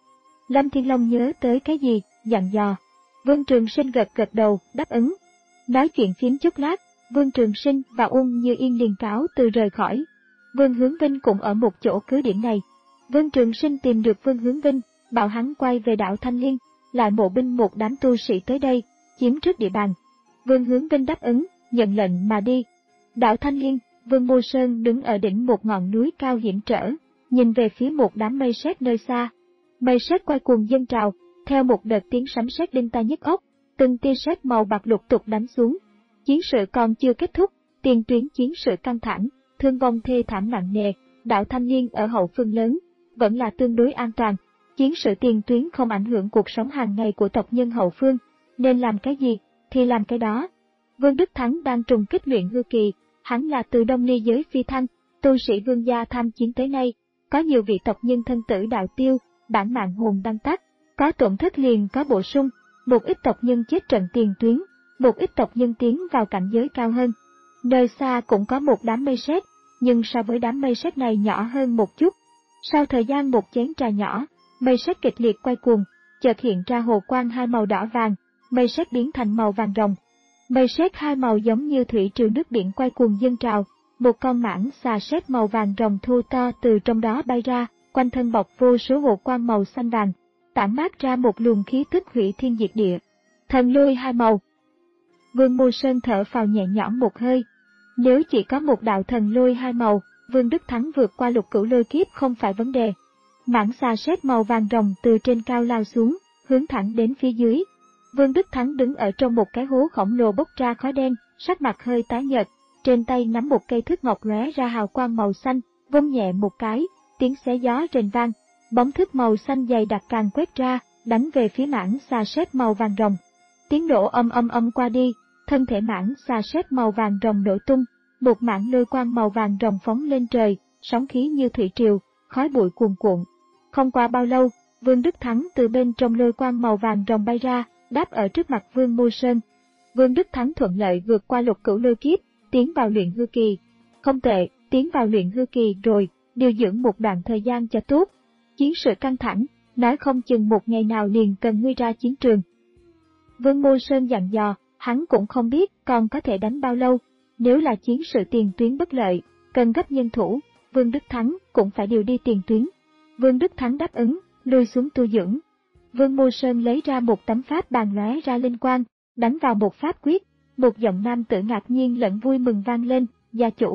Lâm Thiên Long nhớ tới cái gì, dặn dò. Vương Trường Sinh gật gật đầu, đáp ứng. Nói chuyện phiếm chút lát, Vương Trường Sinh và Ung Như Yên liền cáo từ rời khỏi. Vương Hướng Vinh cũng ở một chỗ cứ điểm này. Vương Trường Sinh tìm được Vương Hướng Vinh, bảo hắn quay về đảo Thanh Liên, lại mộ binh một đám tu sĩ tới đây, chiếm trước địa bàn. Vương Hướng Vinh đáp ứng, nhận lệnh mà đi. Đảo Thanh Liên, Vương Mô Sơn đứng ở đỉnh một ngọn núi cao hiểm trở, nhìn về phía một đám mây sét nơi xa. Mây sét quay cuồng dâng trào, theo một đợt tiếng sấm sét đinh tai nhức óc, từng tia sét màu bạc lục tục đánh xuống. Chiến sự còn chưa kết thúc, tiền tuyến chiến sự căng thẳng, thương vong thê thảm nặng nề, đảo Thanh Liên ở hậu phương lớn, vẫn là tương đối an toàn. Chiến sự tiền tuyến không ảnh hưởng cuộc sống hàng ngày của tộc nhân hậu phương, nên làm cái gì thì làm cái đó. Vương Đức Thắng đang trùng kích luyện hư kỳ, hắn là từ Đông Ly giới phi thăng, tu sĩ Vương gia tham chiến tới nay, có nhiều vị tộc nhân thân tử đạo tiêu, bản mạng hồn đăng tắc, có tổn thất liền có bổ sung, một ít tộc nhân chết trận tiền tuyến, một ít tộc nhân tiến vào cảnh giới cao hơn. Nơi xa cũng có một đám mây sét, nhưng so với đám mây sét này nhỏ hơn một chút. Sau thời gian một chén trà nhỏ, mây sét kịch liệt quay cuồng, chợt hiện ra hồ quang hai màu đỏ vàng, mây sét biến thành màu vàng rồng. Mây sét hai màu giống như thủy triều nước biển quay cuồng dâng trào, một con mãng xà sét màu vàng rồng thu to từ trong đó bay ra, quanh thân bọc vô số hồ quang màu xanh vàng, tản mát ra một luồng khí tức hủy thiên diệt địa. Thần lôi hai màu. Vương Mô Sơn thở phào nhẹ nhõm một hơi. Nếu chỉ có một đạo thần lôi hai màu, Vương Đức Thắng vượt qua lục cửu lôi kiếp không phải vấn đề. Mãng xà sét màu vàng rồng từ trên cao lao xuống, hướng thẳng đến phía dưới. Vương Đức Thắng đứng ở trong một cái hố khổng lồ bốc ra khói đen, sắc mặt hơi tái nhợt, trên tay nắm một cây thước ngọc lóe ra hào quang màu xanh, vung nhẹ một cái, tiếng xé gió rền vang, bóng thước màu xanh dày đặc càng quét ra, đánh về phía mãng xà sét màu vàng rồng. Tiếng nổ âm âm âm qua đi, thân thể mãng xà sét màu vàng rồng nổ tung, một mảng lôi quang màu vàng rồng phóng lên trời, sóng khí như thủy triều, khói bụi cuồn cuộn. Không qua bao lâu, Vương Đức Thắng từ bên trong lôi quang màu vàng rồng bay ra, đáp ở trước mặt Vương Mô Sơn. Vương Đức Thắng thuận lợi vượt qua lục cửu lôi kiếp, tiến vào luyện hư kỳ. Không tệ, tiến vào luyện hư kỳ rồi, điều dưỡng một đoạn thời gian cho tốt. Chiến sự căng thẳng, nói không chừng một ngày nào liền cần ngươi ra chiến trường. Vương Mô Sơn dặn dò, hắn cũng không biết còn có thể đánh bao lâu. Nếu là chiến sự tiền tuyến bất lợi, cần gấp nhân thủ, Vương Đức Thắng cũng phải điều đi tiền tuyến. Vương Đức Thắng đáp ứng, lui xuống tu dưỡng. Vương Mô Sơn lấy ra một tấm pháp bàn lóe ra linh quang, đánh vào một pháp quyết, một giọng nam tử ngạc nhiên lẫn vui mừng vang lên, gia chủ.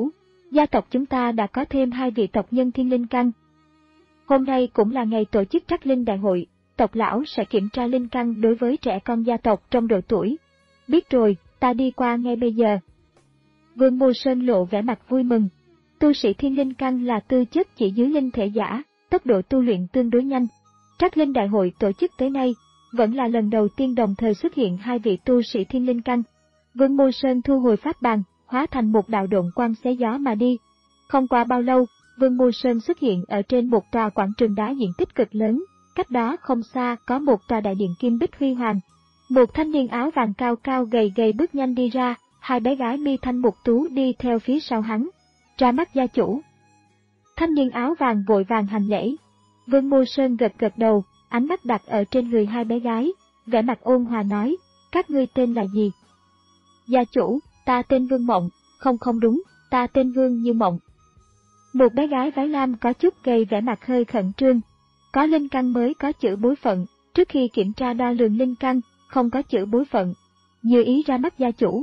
Gia tộc chúng ta đã có thêm hai vị tộc nhân thiên linh căn. Hôm nay cũng là ngày tổ chức trắc linh đại hội, tộc lão sẽ kiểm tra linh căn đối với trẻ con gia tộc trong độ tuổi. Biết rồi, ta đi qua ngay bây giờ. Vương Mô Sơn lộ vẻ mặt vui mừng. Tu sĩ thiên linh căn là tư chất chỉ dưới linh thể giả, tốc độ tu luyện tương đối nhanh. Trắc linh đại hội tổ chức tới nay, vẫn là lần đầu tiên đồng thời xuất hiện hai vị tu sĩ thiên linh căn. Vương Mô Sơn thu hồi pháp bàn, hóa thành một đạo độn quang xé gió mà đi. Không qua bao lâu, Vương Mô Sơn xuất hiện ở trên một tòa quảng trường đá diện tích cực lớn, cách đó không xa có một tòa đại điện kim bích huy hoàng. Một thanh niên áo vàng cao cao gầy gầy bước nhanh đi ra, hai bé gái mi thanh mục tú đi theo phía sau hắn. Ra mắt gia chủ. Thanh niên áo vàng vội vàng hành lễ. Vương Mô Sơn gật gật đầu, ánh mắt đặt ở trên người hai bé gái, vẻ mặt ôn hòa nói, các ngươi tên là gì? Gia chủ, ta tên Vương Mộng. Không không đúng, ta tên Vương Như Mộng. Một bé gái váy lam có chút gầy vẻ mặt hơi khẩn trương. Có linh căn mới có chữ bối phận, trước khi kiểm tra đo lường linh căn, không có chữ bối phận. Như ý ra mắt gia chủ.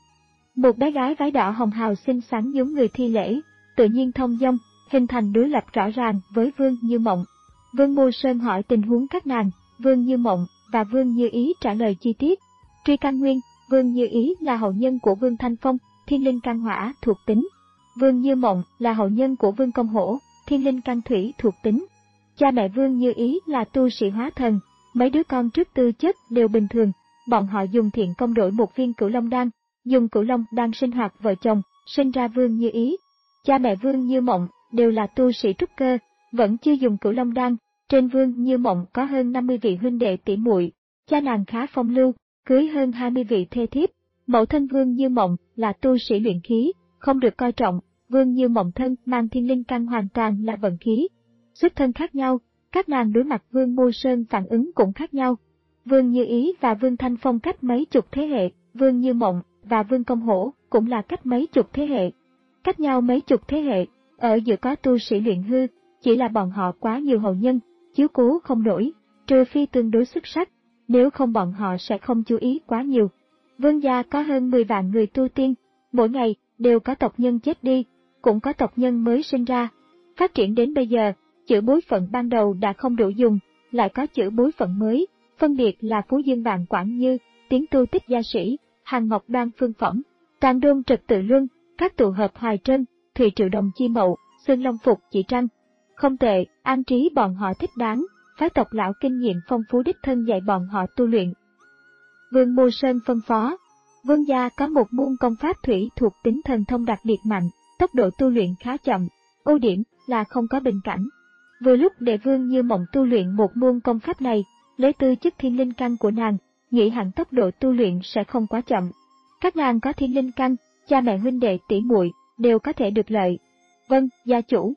Một bé gái váy đỏ hồng hào xinh xắn giống người thi lễ, tự nhiên thông dong, hình thành đối lập rõ ràng với Vương Như Mộng. Vương Mô Sơn hỏi tình huống các nàng, Vương Như Mộng và Vương Như Ý trả lời chi tiết. Truy căn nguyên, Vương Như Ý là hậu nhân của Vương Thanh Phong, thiên linh căn hỏa thuộc tính. Vương Như Mộng là hậu nhân của Vương Công Hổ, thiên linh căn thủy thuộc tính. Cha mẹ Vương Như Ý là tu sĩ hóa thần, mấy đứa con trước tư chất đều bình thường, bọn họ dùng thiện công đổi một viên cửu long đan, dùng cửu long đan sinh hoạt vợ chồng, sinh ra Vương Như Ý. Cha mẹ Vương Như Mộng đều là tu sĩ trúc cơ, vẫn chưa dùng cửu long đan. Trên Vương Như Mộng có hơn năm mươi vị huynh đệ tỷ muội, cha nàng khá phong lưu, cưới hơn hai mươi vị thê thiếp. Mẫu thân Vương Như Mộng là tu sĩ luyện khí, không được coi trọng. Vương Như Mộng thân mang thiên linh căn hoàn toàn là vận khí. Xuất thân khác nhau, các nàng đối mặt Vương Mô Sơn phản ứng cũng khác nhau. Vương Như Ý và Vương Thanh Phong cách mấy chục thế hệ, Vương Như Mộng và Vương Công Hổ cũng là cách mấy chục thế hệ. Cách nhau mấy chục thế hệ, ở giữa có tu sĩ luyện hư, chỉ là bọn họ quá nhiều hậu nhân, chiếu cố không nổi, trừ phi tương đối xuất sắc, nếu không bọn họ sẽ không chú ý quá nhiều. Vương gia có hơn mười vạn người tu tiên, mỗi ngày đều có tộc nhân chết đi, cũng có tộc nhân mới sinh ra. Phát triển đến bây giờ, chữ bối phận ban đầu đã không đủ dùng, lại có chữ bối phận mới, phân biệt là Phú Dương Vạn Quảng Như, Tiến Tu Tích Gia Sĩ, Hàng Ngọc Đoan Phương Phẩm, Tràng Đôn Trật Tự Luân, các tụ hợp Hoài Trân, Thùy Triệu Đồng Chi Mậu, Xương Long Phục Chỉ Trăng. Không tệ, an trí bọn họ thích đáng, phái tộc lão kinh nghiệm phong phú đích thân dạy bọn họ tu luyện. Vương Mô Sơn phân phó, Vương gia có một môn công pháp thủy thuộc tính thần thông đặc biệt mạnh, tốc độ tu luyện khá chậm, ưu điểm là không có bình cảnh. Vừa lúc để Vương Như Mộng tu luyện một môn công pháp này, lấy tư chất thiên linh căn của nàng, nghĩ hẳn tốc độ tu luyện sẽ không quá chậm. Các nàng có thiên linh căn, cha mẹ huynh đệ tỷ muội đều có thể được lợi. Vâng, gia chủ.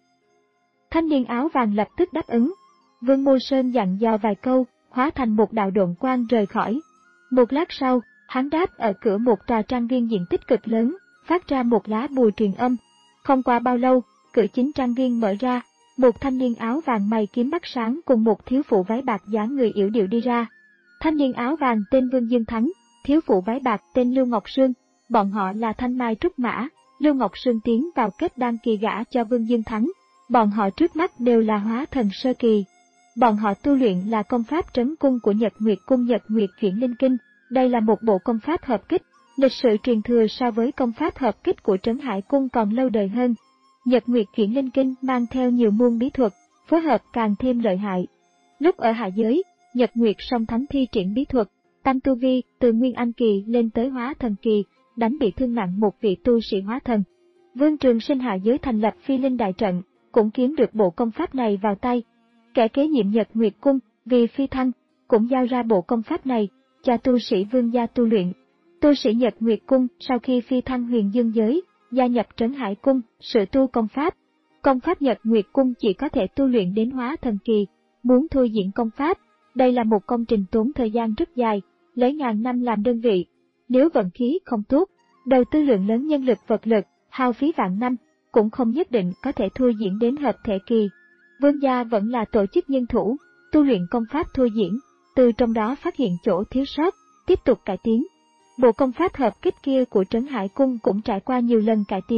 Thanh niên áo vàng lập tức đáp ứng. Vương Mô Sơn dặn dò vài câu, hóa thành một đạo độn quang rời khỏi. Một lát sau, hắn đáp ở cửa một tòa trang viên diện tích cực lớn, phát ra một lá bùa truyền âm. Không qua bao lâu, cửa chính trang viên mở ra, một thanh niên áo vàng mày kiếm mắt sáng cùng một thiếu phụ váy bạc dáng người yểu điệu đi ra. Thanh niên áo vàng tên Vương Dương Thắng, thiếu phụ váy bạc tên Lưu Ngọc Sương, bọn họ là thanh mai trúc mã. Lưu Ngọc Sương tiến vào kết đan kỳ gả cho Vương Dương Thắng, bọn họ trước mắt đều là hóa thần sơ kỳ. Bọn họ tu luyện là công pháp trấn cung của Nhật Nguyệt Cung Nhật Nguyệt Chuyển Linh Kinh, đây là một bộ công pháp hợp kích, lịch sử truyền thừa so với công pháp hợp kích của Trấn Hải Cung còn lâu đời hơn. Nhật Nguyệt Chuyển Linh Kinh mang theo nhiều môn bí thuật, phối hợp càng thêm lợi hại. Lúc ở hạ giới, Nhật Nguyệt song thánh thi triển bí thuật, tăng tu vi từ Nguyên Anh kỳ lên tới hóa thần kỳ, đánh bị thương nặng một vị tu sĩ hóa thần. Vương Trường Sinh hạ giới thành lập Phi Linh Đại Trận, cũng kiếm được bộ công pháp này vào tay. Kẻ kế nhiệm Nhật Nguyệt Cung, vì phi thăng, cũng giao ra bộ công pháp này, cho tu sĩ Vương gia tu luyện. Tu sĩ Nhật Nguyệt Cung sau khi phi thăng huyền dương giới, gia nhập Trấn Hải Cung, sự tu công pháp. Công pháp Nhật Nguyệt Cung chỉ có thể tu luyện đến hóa thần kỳ, muốn thôi diễn công pháp, đây là một công trình tốn thời gian rất dài, lấy ngàn năm làm đơn vị. Nếu vận khí không tốt, đầu tư lượng lớn nhân lực vật lực, hao phí vạn năm, cũng không nhất định có thể thôi diễn đến hợp thể kỳ. Vương gia vẫn là tổ chức nhân thủ, tu luyện công pháp thôi diễn, từ trong đó phát hiện chỗ thiếu sót, tiếp tục cải tiến. Bộ công pháp hợp kích kia của Trấn Hải Cung cũng trải qua nhiều lần cải tiến,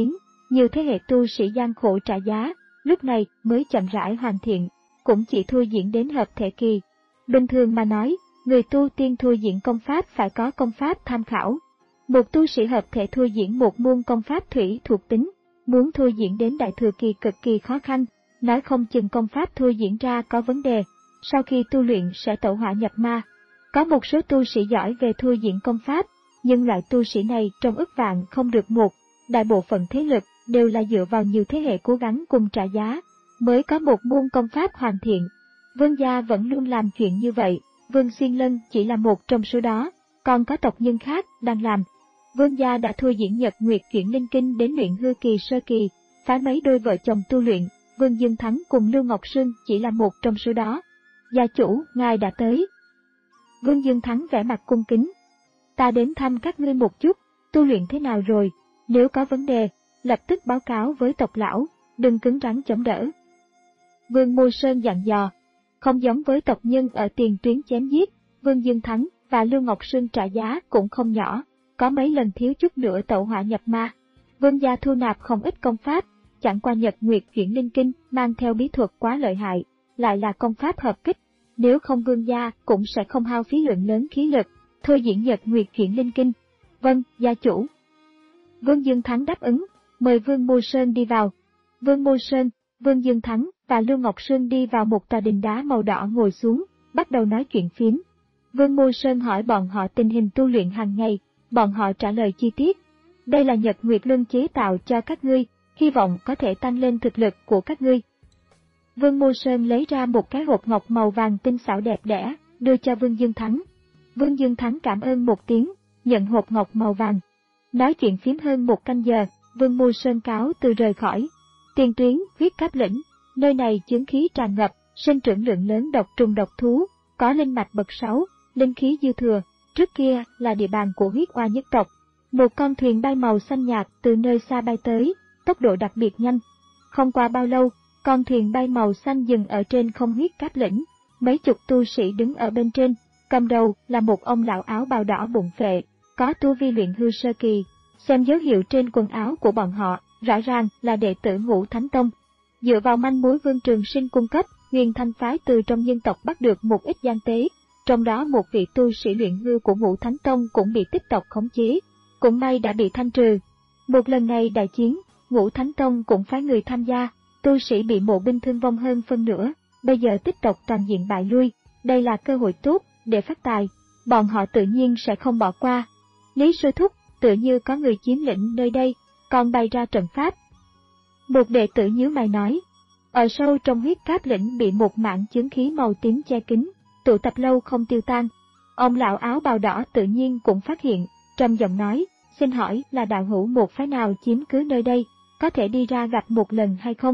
Nhiều thế hệ tu sĩ gian khổ trả giá, lúc này mới chậm rãi hoàn thiện, cũng chỉ thôi diễn đến hợp thể kỳ. Bình thường mà nói, người tu tiên thôi diễn công pháp phải có công pháp tham khảo. Một tu sĩ hợp thể thôi diễn một môn công pháp thủy thuộc tính, muốn thôi diễn đến đại thừa kỳ cực kỳ khó khăn, nói không chừng công pháp thôi diễn ra có vấn đề, sau khi tu luyện sẽ tẩu hỏa nhập ma. Có một số tu sĩ giỏi về thôi diễn công pháp, nhưng loại tu sĩ này trong ức vạn không được một, đại bộ phận thế lực đều là dựa vào nhiều thế hệ cố gắng cùng trả giá, mới có một môn công pháp hoàn thiện. Vương gia vẫn luôn làm chuyện như vậy, Vương Xuyên Lân chỉ là một trong số đó, còn có tộc nhân khác đang làm. Vương gia đã thôi diễn Nhật Nguyệt chuyển linh kinh đến luyện hư kỳ sơ kỳ, phái mấy đôi vợ chồng tu luyện, Vương Dương Thắng cùng Lưu Ngọc Sương chỉ là một trong số đó. Gia chủ, ngài đã tới. Vương Dương Thắng vẻ mặt cung kính. Ta đến thăm các ngươi một chút, tu luyện thế nào rồi, nếu có vấn đề, lập tức báo cáo với tộc lão, đừng cứng rắn chống đỡ. Vương Mô Sơn dặn dò, không giống với tộc nhân ở tiền tuyến chém giết, Vương Dương Thắng và Lưu Ngọc Sương trả giá cũng không nhỏ, có mấy lần thiếu chút nữa tẩu hỏa nhập ma. Vương gia thu nạp không ít công pháp, chẳng qua Nhật Nguyệt chuyển linh kinh mang theo bí thuật quá lợi hại, lại là công pháp hợp kích, nếu không Vương gia cũng sẽ không hao phí lượng lớn khí lực, thôi diễn Nhật Nguyệt chuyển linh kinh. Vâng, gia chủ. Vương Dương Thắng đáp ứng, mời Vương Mô Sơn đi vào. Vương Mô Sơn, Vương Dương Thắng và Lưu Ngọc Sương đi vào một tòa đình đá màu đỏ ngồi xuống, bắt đầu nói chuyện phiếm. Vương Mô Sơn hỏi bọn họ tình hình tu luyện hàng ngày, bọn họ trả lời chi tiết. Đây là Nhật Nguyệt Luân chế tạo cho các ngươi, hy vọng có thể tăng lên thực lực của các ngươi. Vương Mô Sơn lấy ra một cái hộp ngọc màu vàng tinh xảo đẹp đẽ, đưa cho Vương Dương Thắng. Vương Dương Thắng cảm ơn một tiếng, nhận hộp ngọc màu vàng. Nói chuyện phiếm hơn một canh giờ, Vương Mô Sơn cáo từ rời khỏi. Tiền tuyến, huyết cáp lĩnh, nơi này chướng khí tràn ngập, sinh trưởng lượng lớn độc trùng độc thú, có linh mạch bậc sáu, linh khí dư thừa, trước kia là địa bàn của huyết oa nhất tộc. Một con thuyền bay màu xanh nhạt từ nơi xa bay tới, tốc độ đặc biệt nhanh. Không qua bao lâu, con thuyền bay màu xanh dừng ở trên không huyết cáp lĩnh, mấy chục tu sĩ đứng ở bên trên, cầm đầu là một ông lão áo bào đỏ bụng phệ, có tu vi luyện hư sơ kỳ, xem dấu hiệu trên quần áo của bọn họ, rõ ràng là đệ tử Ngũ Thánh Tông. Dựa vào manh mối Vương Trường Sinh cung cấp, Huyền Thanh phái từ trong dân tộc bắt được một ít gian tế, trong đó một vị tu sĩ luyện hư của Ngũ Thánh Tông cũng bị tích tộc khống chế, cũng may đã bị thanh trừ. Một lần này đại chiến, Ngũ Thánh Tông cũng phái người tham gia, tu sĩ bị mộ binh thương vong hơn phân nửa, bây giờ tích tộc toàn diện bại lui, đây là cơ hội tốt để phát tài, bọn họ tự nhiên sẽ không bỏ qua. Lý Sư Thúc, tựa như có người chiếm lĩnh nơi đây, còn bày ra trận pháp. Một đệ tử nhíu mày nói, ở sâu trong huyết cáp lĩnh bị một mảng chướng khí màu tím che kín, tụ tập lâu không tiêu tan. Ông lão áo bào đỏ tự nhiên cũng phát hiện, trầm giọng nói, xin hỏi là đạo hữu một phái nào chiếm cứ nơi đây, có thể đi ra gặp một lần hay không?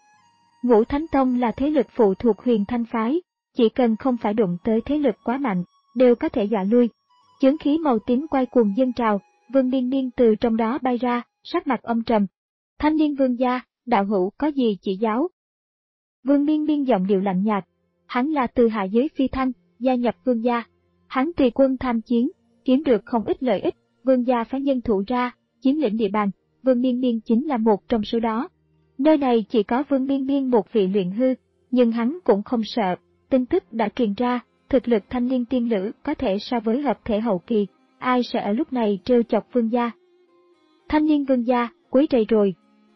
Ngũ Thánh Tông là thế lực phụ thuộc Huyền Thanh phái, chỉ cần không phải đụng tới thế lực quá mạnh, đều có thể dọa lui. Chướng khí màu tím quay cuồng dâng trào, Vương Miên Miên từ trong đó bay ra, sắc mặt âm trầm. Thanh niên vương gia, đạo hữu có gì chỉ giáo? Vương Miên Miên giọng điệu lạnh nhạt, hắn là từ hạ giới phi thăng, gia nhập vương gia. Hắn tùy quân tham chiến, kiếm được không ít lợi ích, vương gia phái nhân thủ ra, chiếm lĩnh địa bàn, Vương Miên Miên chính là một trong số đó. Nơi này chỉ có Vương Miên Miên một vị luyện hư, nhưng hắn cũng không sợ, tin tức đã truyền ra, thực lực thanh niên tiên lữ có thể so với hợp thể hậu kỳ, ai sẽ ở lúc này trêu chọc vương gia. Thanh niên vương gia, quấy rầy rồi.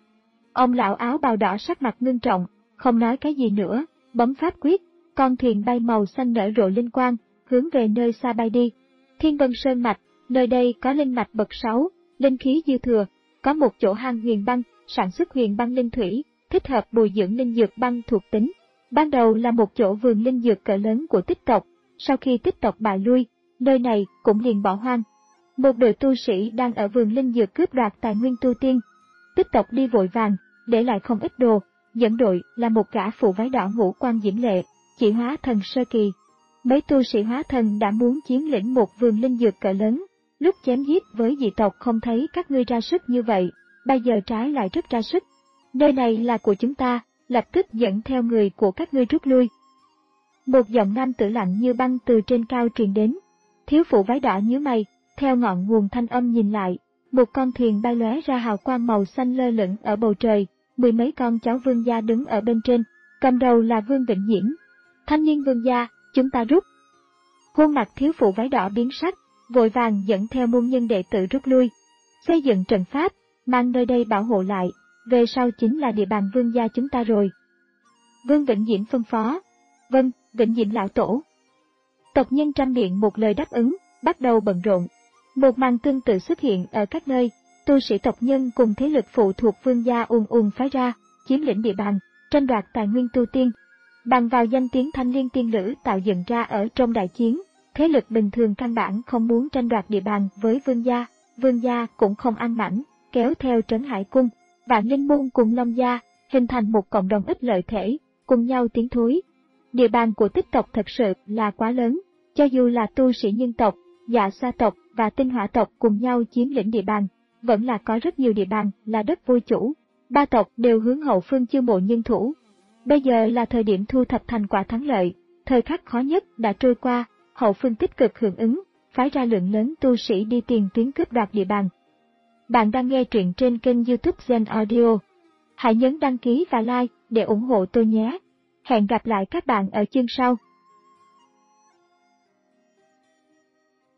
Ông lão áo bào đỏ sắc mặt ngưng trọng, không nói cái gì nữa, bấm pháp quyết, con thuyền bay màu xanh nở rộ linh quang, hướng về nơi xa bay đi. Thiên Vân Sơn Mạch, nơi đây có linh mạch bậc sáu, linh khí dư thừa, có một chỗ hang huyền băng, sản xuất huyền băng linh thủy, thích hợp bồi dưỡng linh dược băng thuộc tính. Ban đầu là một chỗ vườn linh dược cỡ lớn của tích tộc, sau khi tích tộc bại lui, nơi này cũng liền bỏ hoang. Một đội tu sĩ đang ở vườn linh dược cướp đoạt tài nguyên tu tiên. Tích tộc đi vội vàng, để lại không ít đồ, dẫn đội là một gã phụ váy đỏ ngũ quan diễm lệ, chỉ hóa thần sơ kỳ. Mấy tu sĩ hóa thần đã muốn chiếm lĩnh một vườn linh dược cỡ lớn, lúc chém giết với dị tộc không thấy các ngươi ra sức như vậy, bây giờ trái lại rất ra sức. Nơi này là của chúng ta, lập tức dẫn theo người của các ngươi rút lui. Một giọng nam tử lạnh như băng từ trên cao truyền đến. Thiếu phụ váy đỏ nhíu mày, theo ngọn nguồn thanh âm nhìn lại, một con thuyền bay lóe ra hào quang màu xanh lơ lửng ở bầu trời, mười mấy con cháu vương gia đứng ở bên trên, cầm đầu là Vương Vĩnh Diễm. Thanh niên vương gia, chúng ta rút. Khuôn mặt thiếu phụ váy đỏ biến sắc, vội vàng dẫn theo môn nhân đệ tử rút lui. Xây dựng trận pháp, mang nơi đây bảo hộ lại, về sau chính là địa bàn vương gia chúng ta rồi. Vương Vĩnh Diễm phân phó. Vâng, Vĩnh Diễm lão tổ. Tộc nhân trăm miệng một lời đáp ứng, bắt đầu bận rộn. Một màn tương tự xuất hiện ở các nơi, tu sĩ tộc nhân cùng thế lực phụ thuộc vương gia ùn ùn phái ra, chiếm lĩnh địa bàn, tranh đoạt tài nguyên tu tiên. Bằng vào danh tiếng thanh liên tiên lữ tạo dựng ra ở trong đại chiến, thế lực bình thường căn bản không muốn tranh đoạt địa bàn với vương gia, vương gia cũng không ăn mảnh, kéo theo Trấn Hải Cung, Vạn Linh Môn cùng Long gia, hình thành một cộng đồng ích lợi thể, cùng nhau tiến thối. Địa bàn của Tích tộc thật sự là quá lớn, cho dù là tu sĩ nhân tộc, Dạ Xoa tộc và Tinh Hỏa tộc cùng nhau chiếm lĩnh địa bàn, vẫn là có rất nhiều địa bàn là đất vô chủ. Ba tộc đều hướng hậu phương chiêu mộ nhân thủ. Bây giờ là thời điểm thu thập thành quả thắng lợi, thời khắc khó nhất đã trôi qua, hậu phương tích cực hưởng ứng, phái ra lượng lớn tu sĩ đi tiền tuyến cướp đoạt địa bàn. Bạn đang nghe truyện trên kênh YouTube Gen Audio. Hãy nhấn đăng ký và like để ủng hộ tôi nhé. Hẹn gặp lại các bạn ở chương sau.